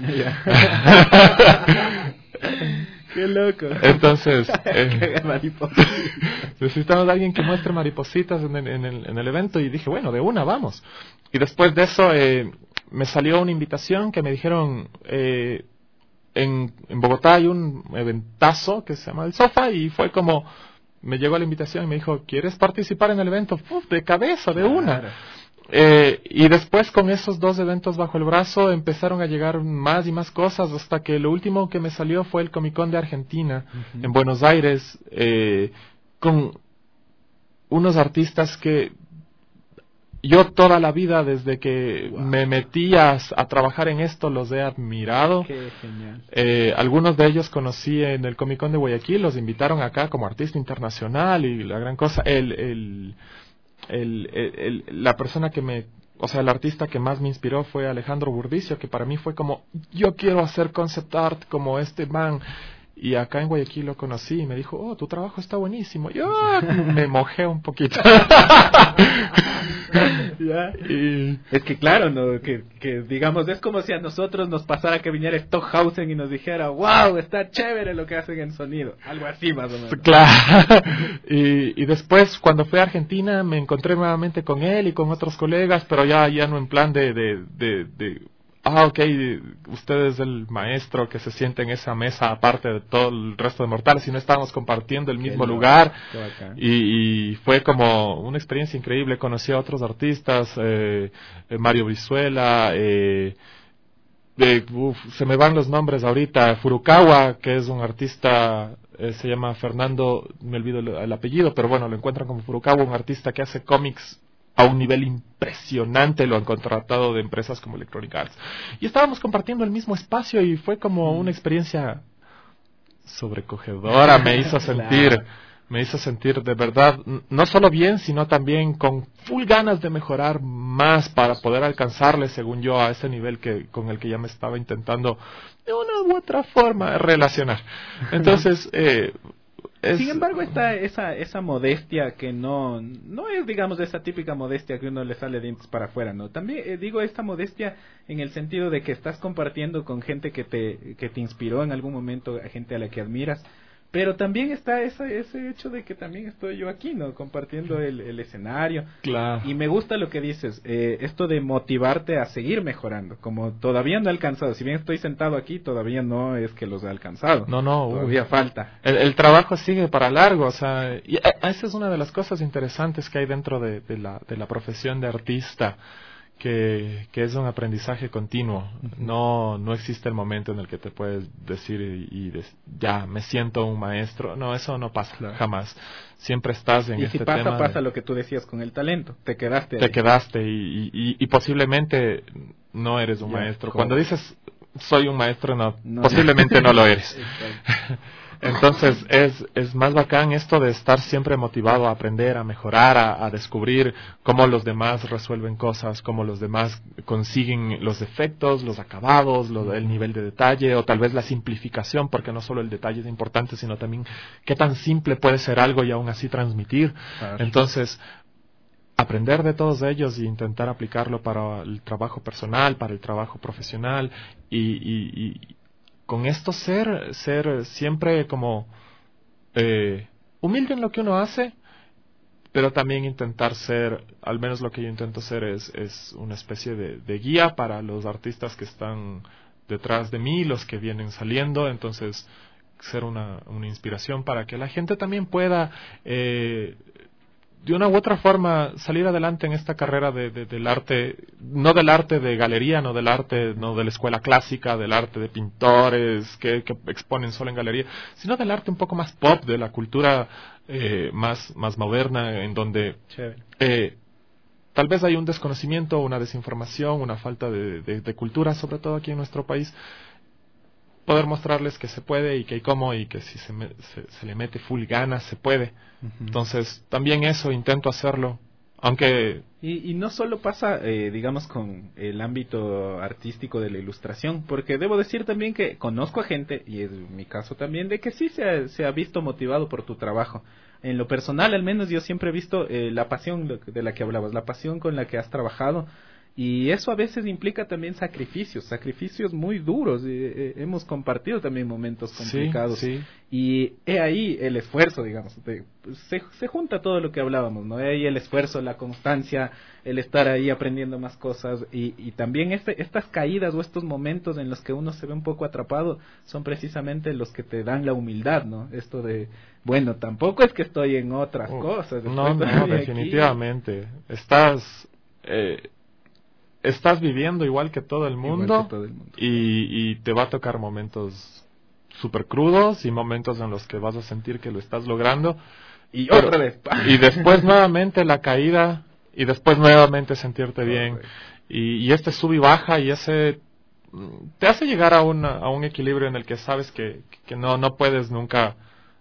Qué loco. Entonces eh, necesitamos a alguien que muestre maripositas en el, en, el, en el evento, y dije, bueno, de una, vamos. Y después de eso eh, me salió una invitación que me dijeron, eh, En, en Bogotá hay un eventazo que se llama El Sofá, y fue como, me llegó la invitación y me dijo, ¿quieres participar en el evento? Uf, de cabeza, de una. Claro. Eh, y después con esos dos eventos bajo el brazo empezaron a llegar más y más cosas, hasta que lo último que me salió fue el Comic Con de Argentina, uh-huh. en Buenos Aires, eh, con unos artistas que yo toda la vida, desde que wow. me metí a, a trabajar en esto, los he admirado. Qué genial. Eh, algunos de ellos conocí en el Comic Con de Guayaquil, los invitaron acá como artista internacional y la gran cosa. El, el, el, el, el, la persona que me, o sea, el artista que más me inspiró fue Alejandro Burdicio, que para mí fue como, yo quiero hacer concept art como este man. Y acá en Guayaquil lo conocí y me dijo, oh, tu trabajo está buenísimo. Yo me mojé un poquito. ¿Ya? Y es que claro, ¿no? que, que digamos, es como si a nosotros nos pasara que viniera Stockhausen y nos dijera, wow, está chévere lo que hacen en sonido. Algo así más o menos. Claro. Y, y después, cuando fui a Argentina, me encontré nuevamente con él y con otros colegas, pero ya, ya no en plan de... de, de, de ah, ok, usted es el maestro que se siente en esa mesa aparte de todo el resto de mortales, sino estábamos compartiendo el mismo lugar, y, y fue como una experiencia increíble. Conocí a otros artistas, eh, Mario Brizuela, eh, eh, uf, se me van los nombres ahorita, Furukawa, que es un artista, eh, se llama Fernando, me olvido el, el apellido, pero bueno, lo encuentran como Furukawa, un artista que hace cómics a un nivel impresionante, lo han contratado de empresas como Electronic Arts. Y estábamos compartiendo el mismo espacio y fue como una experiencia sobrecogedora, me hizo sentir, claro. me hizo sentir de verdad, no solo bien, sino también con full ganas de mejorar más para poder alcanzarle, según yo, a ese nivel que con el que ya me estaba intentando de una u otra forma relacionar. Entonces, eh, Es, Sin embargo, está esa esa modestia que no no es, digamos, esa típica modestia que uno le sale dientes para afuera, ¿no? También eh, digo esta modestia en el sentido de que estás compartiendo con gente que te que te inspiró en algún momento, gente a la que admiras, pero también está ese ese hecho de que también estoy yo aquí, ¿no? Compartiendo el, el escenario. Claro. Y me gusta lo que dices, eh, esto de motivarte a seguir mejorando, como todavía no he alcanzado, si bien estoy sentado aquí, todavía no es que los he alcanzado. No, no. Todavía uh, falta. El, el trabajo sigue para largo, o sea, y esa es una de las cosas interesantes que hay dentro de, de la de la profesión de artista. Que, que es un aprendizaje continuo. No no existe el momento en el que te puedes decir y, y des, ya me siento un maestro. No, eso no pasa, claro. jamás. Siempre estás en y este si pasa, tema. pasa de, lo que tú decías con el talento. Te quedaste. Te ahí. quedaste y, y, y posiblemente no eres un ya, maestro. ¿cómo? Cuando dices soy un maestro, no, no posiblemente no lo eres. Entonces es, es más bacán esto de estar siempre motivado a aprender, a mejorar, a, a descubrir cómo los demás resuelven cosas, cómo los demás consiguen los defectos, los acabados, lo, el nivel de detalle o tal vez la simplificación, porque no solo el detalle es importante, sino también qué tan simple puede ser algo y aún así transmitir. Claro. Entonces, aprender de todos ellos e intentar aplicarlo para el trabajo personal, para el trabajo profesional y, y, y con esto ser ser siempre como eh, humilde en lo que uno hace, pero también intentar ser, al menos lo que yo intento ser es, es una especie de, de guía para los artistas que están detrás de mí, los que vienen saliendo, entonces ser una, una inspiración para que la gente también pueda eh, de una u otra forma salir adelante en esta carrera de, de, del arte, no del arte de galería, no del arte, no de la escuela clásica, del arte de pintores que, que exponen solo en galería, sino del arte un poco más pop, de la cultura eh, más, más moderna, en donde eh, tal vez hay un desconocimiento, una desinformación, una falta de, de, de cultura, sobre todo aquí en nuestro país. Poder mostrarles que se puede y que hay cómo y que si se, me, se, se le mete full ganas se puede. Uh-huh. Entonces también eso intento hacerlo, aunque y, y no solo pasa eh, digamos con el ámbito artístico de la ilustración, porque debo decir también que conozco a gente, y es mi caso también, de que sí se ha, se ha visto motivado por tu trabajo. En lo personal al menos yo siempre he visto eh, la pasión de la que hablabas, la pasión con la que has trabajado. Y eso a veces implica también sacrificios, sacrificios muy duros. Eh, eh, hemos compartido también momentos complicados. Sí, sí. Y he ahí el esfuerzo, digamos. De, se, se junta todo lo que hablábamos, ¿no? He ahí el esfuerzo, la constancia, el estar ahí aprendiendo más cosas. Y, y también este, estas caídas o estos momentos en los que uno se ve un poco atrapado son precisamente los que te dan la humildad, ¿no? Esto de, bueno, tampoco es que estoy en otras oh, cosas. No, no, definitivamente. Aquí. Estás... Eh, Estás viviendo igual que todo el mundo, todo el mundo. Y, y te va a tocar momentos súper crudos y momentos en los que vas a sentir que lo estás logrando. Y pero, otra vez. Y después nuevamente la caída y después nuevamente sentirte bien. Okay. Y, y este sub y baja y ese te hace llegar a, una, a un equilibrio en el que sabes que, que no, no puedes nunca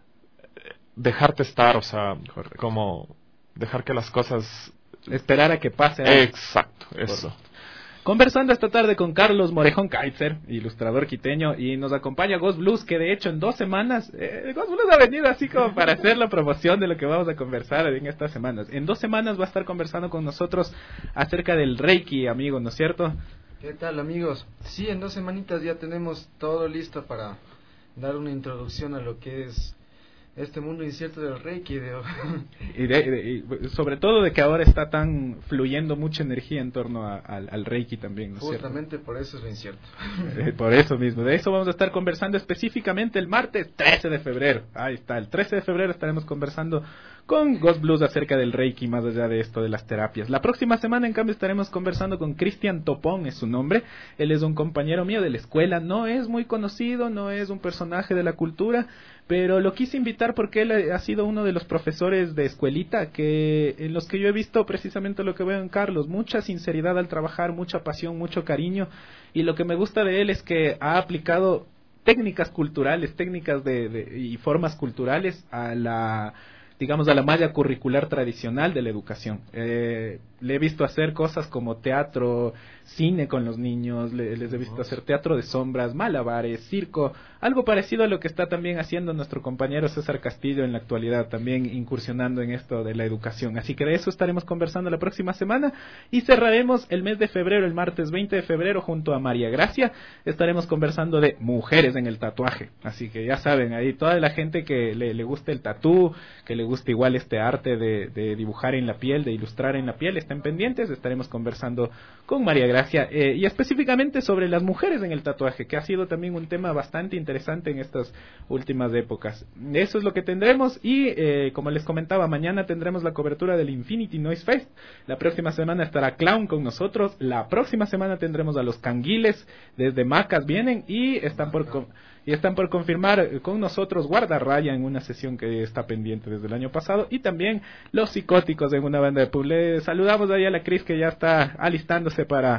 dejarte estar, o sea, correcto, como dejar que las cosas... Esperar a que pase. Exacto, eso. Correcto. Conversando esta tarde con Carlos Morejón Kaitzer, ilustrador quiteño, y nos acompaña Ghost Blues, que de hecho en dos semanas, eh, Ghost Blues ha venido así como para hacer la promoción de lo que vamos a conversar en estas semanas. En dos semanas va a estar conversando con nosotros acerca del Reiki, amigo, ¿no es cierto? ¿Qué tal, amigos? Sí, en dos semanitas ya tenemos todo listo para dar una introducción a lo que es este mundo incierto del Reiki. De... y, de, de, y sobre todo de que ahora está tan fluyendo mucha energía en torno a, al, al Reiki también, ¿no es Justamente cierto? Por eso es lo incierto. Eh, por eso mismo, de eso vamos a estar conversando específicamente el martes trece de febrero. Ahí está, el trece de febrero estaremos conversando con Ghost Blues acerca del Reiki, más allá de esto de las terapias. La próxima semana, en cambio, estaremos conversando con Cristian Topón, es su nombre. Él es un compañero mío de la escuela, no es muy conocido, no es un personaje de la cultura, pero lo quise invitar porque él ha sido uno de los profesores de escuelita que en los que yo he visto precisamente lo que veo en Carlos, mucha sinceridad al trabajar, mucha pasión, mucho cariño, y lo que me gusta de él es que ha aplicado técnicas culturales, técnicas de, de y formas culturales a la, digamos, a la malla curricular tradicional de la educación. Eh, le he visto hacer cosas como teatro, cine con los niños, le, les he visto hacer teatro de sombras, malabares, circo, algo parecido a lo que está también haciendo nuestro compañero César Castillo en la actualidad, también incursionando en esto de la educación. Así que de eso estaremos conversando la próxima semana y cerraremos el mes de febrero, el martes veinte de febrero, junto a María Gracia. Estaremos conversando de mujeres en el tatuaje. Así que ya saben, ahí toda la gente que le, le guste el tatú, que le guste igual este arte de, de dibujar en la piel, de ilustrar en la piel, estén pendientes. Estaremos conversando con María Gracia eh, y específicamente sobre las mujeres en el tatuaje, que ha sido también un tema bastante interesante en estas últimas épocas. Eso es lo que tendremos y eh, como les comentaba, mañana tendremos la cobertura del Infinity Noise Fest. La próxima semana estará Clown con nosotros. La próxima semana tendremos a los Canguiles desde Macas, vienen y están por con, y están por confirmar con nosotros Guardarraya en una sesión que está pendiente desde el año pasado, y también Los Psicóticos en una banda de pub. Le saludamos ahí a la Cris, que ya está alistándose para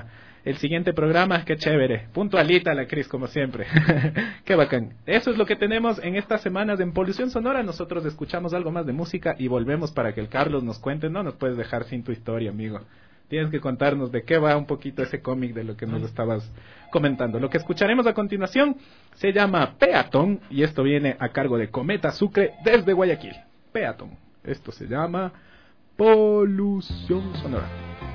el siguiente programa. Qué chévere, puntualita la Cris como siempre. Qué bacán. Eso es lo que tenemos en estas semanas en Polución Sonora. Nosotros escuchamos algo más de música y volvemos para que el Carlos nos cuente. No nos puedes dejar sin tu historia, amigo. Tienes que contarnos de qué va un poquito ese cómic de lo que nos estabas comentando. Lo que escucharemos a continuación se llama Peatón y esto viene a cargo de Cometa Sucre desde Guayaquil. Peatón. Esto se llama Polución Sonora.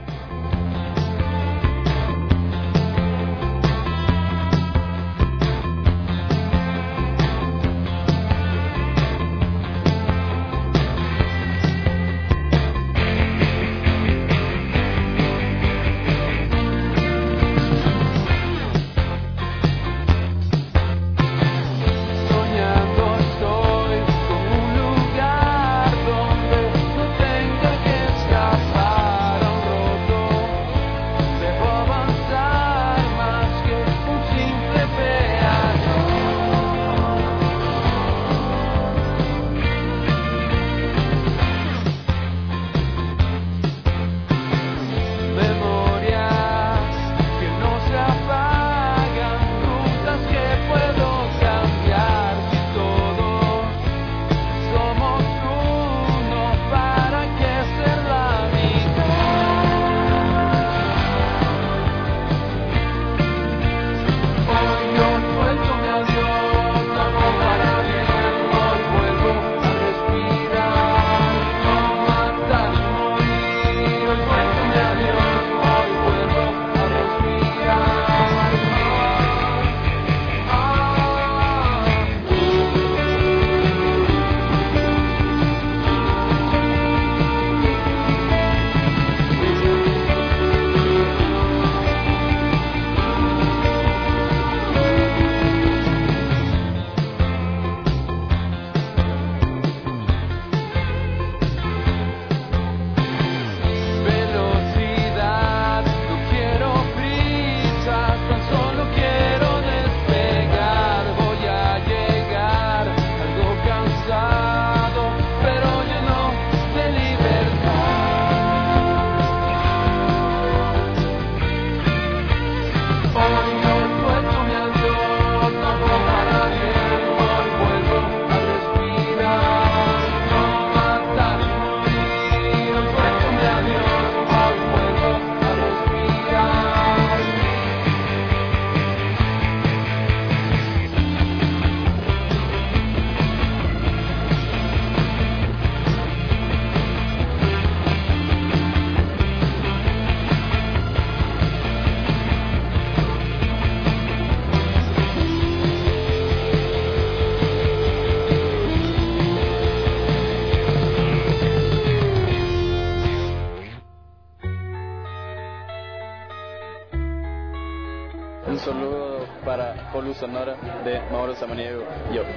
Sonora de Mauro Samaniego y yo.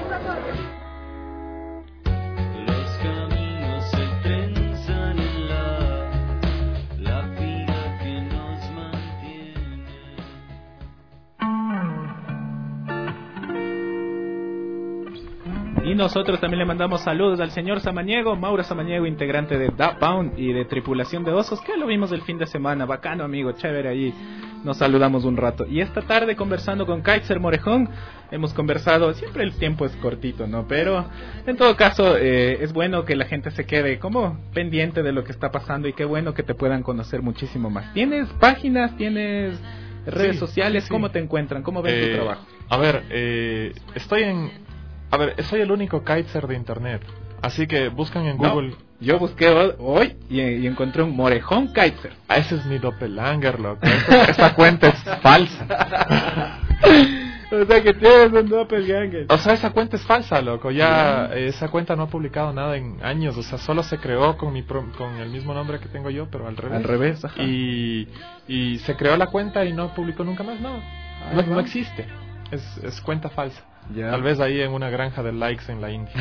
Los caminos se trenzan en la, la vida que nos mantiene. Y nosotros también le mandamos saludos al señor Samaniego, Mauro Samaniego, integrante de Da Pound y de Tripulación de Osos, que lo vimos el fin de semana. Bacano, amigo, chévere ahí. Nos saludamos un rato. Y esta tarde conversando con Kaiser Morejón, hemos conversado, siempre el tiempo es cortito, ¿no? Pero en todo caso eh, es bueno que la gente se quede como pendiente de lo que está pasando y qué bueno que te puedan conocer muchísimo más. ¿Tienes páginas? ¿Tienes redes sí, sociales? Sí. ¿Cómo te encuentran? ¿Cómo ven eh, tu trabajo? A ver, eh, estoy en... A ver, soy el único Kaiser de internet. Así que buscan en Google. No, yo busqué hoy y, y encontré un Morejón Kaiser. Ah, ese es mi doppelganger, loco. Esa, esa cuenta es falsa. O sea que tienes un doppelganger. O sea, esa cuenta es falsa, loco. Ya yeah. Esa cuenta no ha publicado nada en años. O sea, solo se creó con mi pro, con el mismo nombre que tengo yo, pero al revés. Al revés, ajá. Y, y se creó la cuenta y no publicó nunca más, no. No, no existe. Es, es cuenta falsa. Yeah. Tal vez ahí en una granja de likes en la India.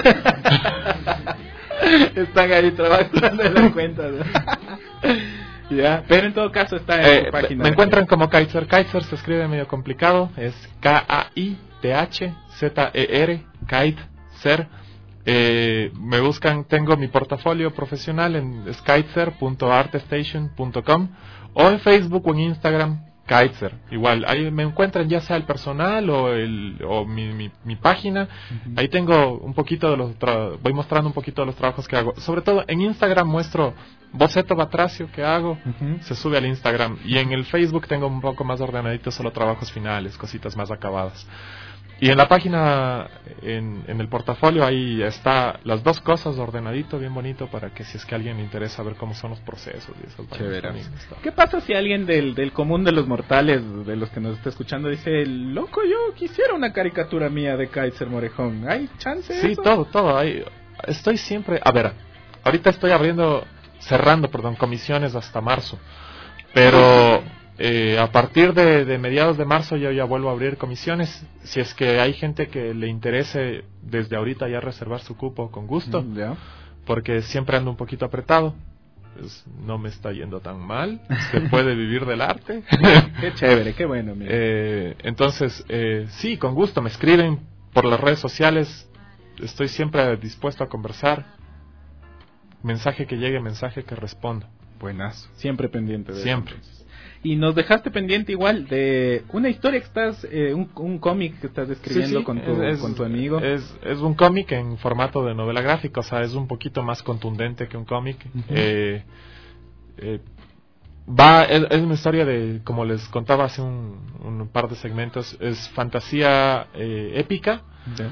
Están ahí trabajando en la cuenta, ¿no? Ya, pero en todo caso está en eh, tu página. Me encuentran como Kaiser. Kaiser se escribe medio complicado. Es K A I T H Z E R, Kaiser. Eh, me buscan, tengo mi portafolio profesional en kaiser punto artstation punto com o en Facebook o en Instagram Kaitzer. Igual, ahí me encuentran ya sea el personal o el o mi, mi, mi página. Uh-huh. Ahí tengo un poquito de los tra- voy mostrando un poquito de los trabajos que hago. Sobre todo en Instagram muestro boceto batracio que hago, uh-huh. se sube al Instagram. Y en el Facebook tengo un poco más ordenadito, solo trabajos finales, cositas más acabadas. Y en la página, en, en el portafolio, ahí está las dos cosas ordenadito, bien bonito, para que si es que a alguien le interesa ver cómo son los procesos y esas vainas. ¿Qué pasa si alguien del, del común de los mortales, de los que nos está escuchando, dice, loco, yo quisiera una caricatura mía de Kaitzer Morejón? ¿Hay chance de Sí, eso? todo, todo. Hay, estoy siempre... A ver, ahorita estoy abriendo, cerrando, perdón, comisiones hasta marzo. Pero... Eh, a partir de, de mediados de marzo yo ya vuelvo a abrir comisiones. Si es que hay gente que le interese desde ahorita ya reservar su cupo, con gusto, mm, yeah. porque siempre ando un poquito apretado. Pues no me está yendo tan mal, se puede vivir del arte. Qué chévere, qué bueno. Eh, entonces, eh, sí, con gusto, me escriben por las redes sociales, estoy siempre dispuesto a conversar. Mensaje que llegue, mensaje que respondo. Buenazo, siempre pendiente de Siempre. Eso. Y nos dejaste pendiente igual de una historia que estás, eh, un, un cómic que estás escribiendo sí, sí. Con, tu, es, con tu amigo. Es, es un cómic en formato de novela gráfica, o sea, es un poquito más contundente que un cómic. Uh-huh. eh, eh, va es, es una historia de, como les contaba hace un, un par de segmentos, es fantasía eh, épica. Uh-huh.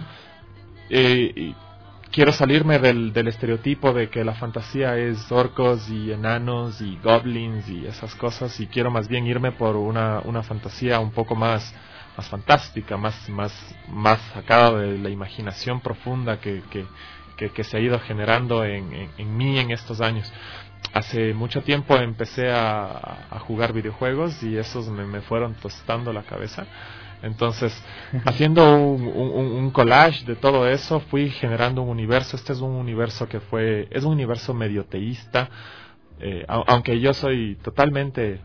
Eh, y, quiero salirme del, del estereotipo de que la fantasía es orcos y enanos y goblins y esas cosas, y quiero más bien irme por una, una fantasía un poco más, más fantástica, más, más, más sacada de la imaginación profunda que, que, que, que se ha ido generando en, en, en mí en estos años. Hace mucho tiempo empecé a, a jugar videojuegos y esos me, me fueron tostando la cabeza. Entonces, haciendo un, un, un collage de todo eso, fui generando un universo. Este es un universo que fue, es un universo medio teísta, eh, aunque yo soy totalmente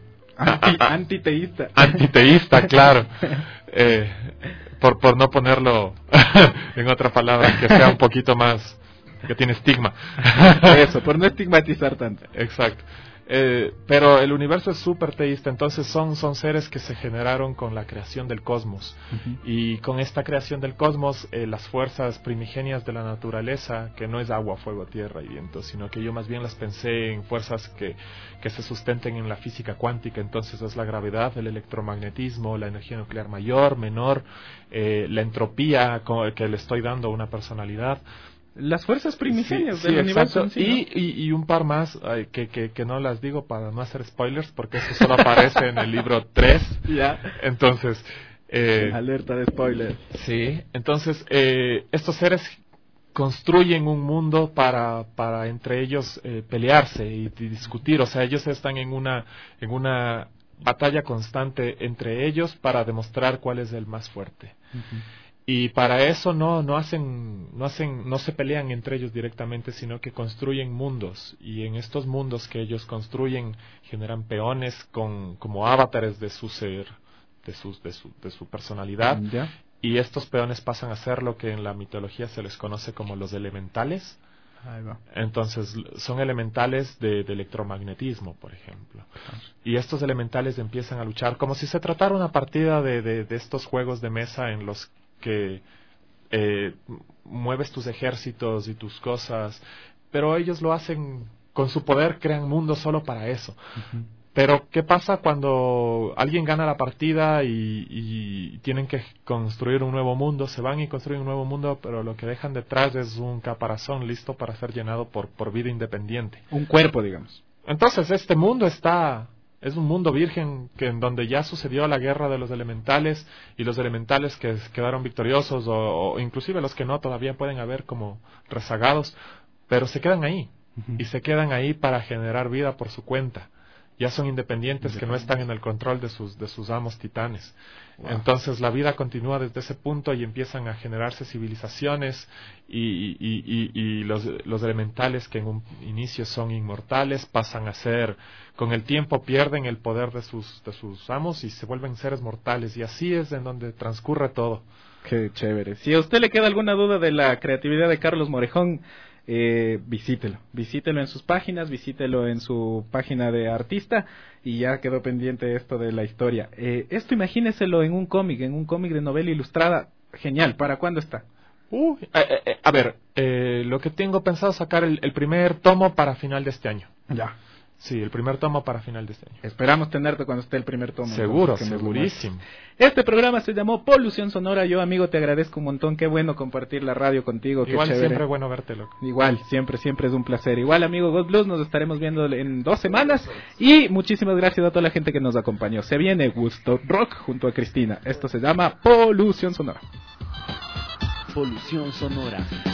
Anti, antiteísta. Antiteísta, claro. Eh, por, por no ponerlo en otra palabra que sea un poquito más, que tiene estigma. Eso, por no estigmatizar tanto. Exacto. Eh, pero el universo es súper teísta, entonces son, son seres que se generaron con la creación del cosmos. Uh-huh. Y con esta creación del cosmos, eh, las fuerzas primigenias de la naturaleza, que no es agua, fuego, tierra y viento, sino que yo más bien las pensé en fuerzas que, que se sustenten en la física cuántica. Entonces es la gravedad, el electromagnetismo, la energía nuclear mayor, menor, eh, la entropía que le estoy dando a una personalidad. Las fuerzas primigenias sí, del sí, universo. En sí, y, ¿no? y, y un par más ay, que, que, que no las digo para no hacer spoilers, porque eso solo aparece en el libro tres. Ya. Entonces... Eh, alerta de spoilers. Sí, entonces eh, estos seres construyen un mundo para, para entre ellos eh, pelearse y, y discutir. O sea, ellos están en una, en una batalla constante entre ellos para demostrar cuál es el más fuerte. Uh-huh. Y para eso no no hacen no hacen no se pelean entre ellos directamente, sino que construyen mundos, y en estos mundos que ellos construyen generan peones con como avatares de su ser, de sus de su de su personalidad. ¿Ya? Y estos peones pasan a ser lo que en la mitología se les conoce como los elementales. Ahí va. Entonces son elementales de, de electromagnetismo, por ejemplo. Y estos elementales empiezan a luchar como si se tratara una partida de, de, de estos juegos de mesa en los que eh, mueves tus ejércitos y tus cosas, pero ellos lo hacen con su poder, crean mundos solo para eso. Uh-huh. Pero ¿qué pasa cuando alguien gana la partida y, y tienen que construir un nuevo mundo? Se van y construyen un nuevo mundo, pero lo que dejan detrás es un caparazón listo para ser llenado por, por vida independiente. Un cuerpo, digamos. Entonces este mundo está... Es un mundo virgen que en donde ya sucedió la guerra de los elementales, y los elementales que quedaron victoriosos, o, o inclusive los que no, todavía pueden haber como rezagados, pero se quedan ahí. Uh-huh. Y se quedan ahí para generar vida por su cuenta. Ya son independientes, que no están en el control de sus, de sus amos titanes. Wow. Entonces la vida continúa desde ese punto y empiezan a generarse civilizaciones, y, y, y, y los, los elementales que en un inicio son inmortales pasan a ser, con el tiempo pierden el poder de sus, de sus amos y se vuelven seres mortales, y así es en donde transcurre todo. Qué chévere. Si a usted le queda alguna duda de la creatividad de Carlos Morejón, eh, visítelo, visítelo en sus páginas, visítelo en su página de artista y ya quedó pendiente esto de la historia. Eh, esto imagíneselo en un cómic, en un cómic de novela ilustrada, genial. ¿Para cuándo está? Uh, eh, eh, a ver, eh, lo que tengo pensado es sacar el, el primer tomo para final de este año. Ya. Sí, el primer tomo para final de este año. Esperamos tenerte cuando esté el primer tomo. Seguro, segurísimo. Este programa se llamó Polución Sonora. Yo, amigo, te agradezco un montón. Qué bueno compartir la radio contigo. Igual qué chévere. siempre bueno verte, loco. Igual, siempre, siempre es un placer. Igual, amigo God Blues, nos estaremos viendo en dos semanas. Y muchísimas gracias a toda la gente que nos acompañó. Se viene Gusto Rock junto a Cristina. Esto se llama Polución Sonora. Polución Sonora.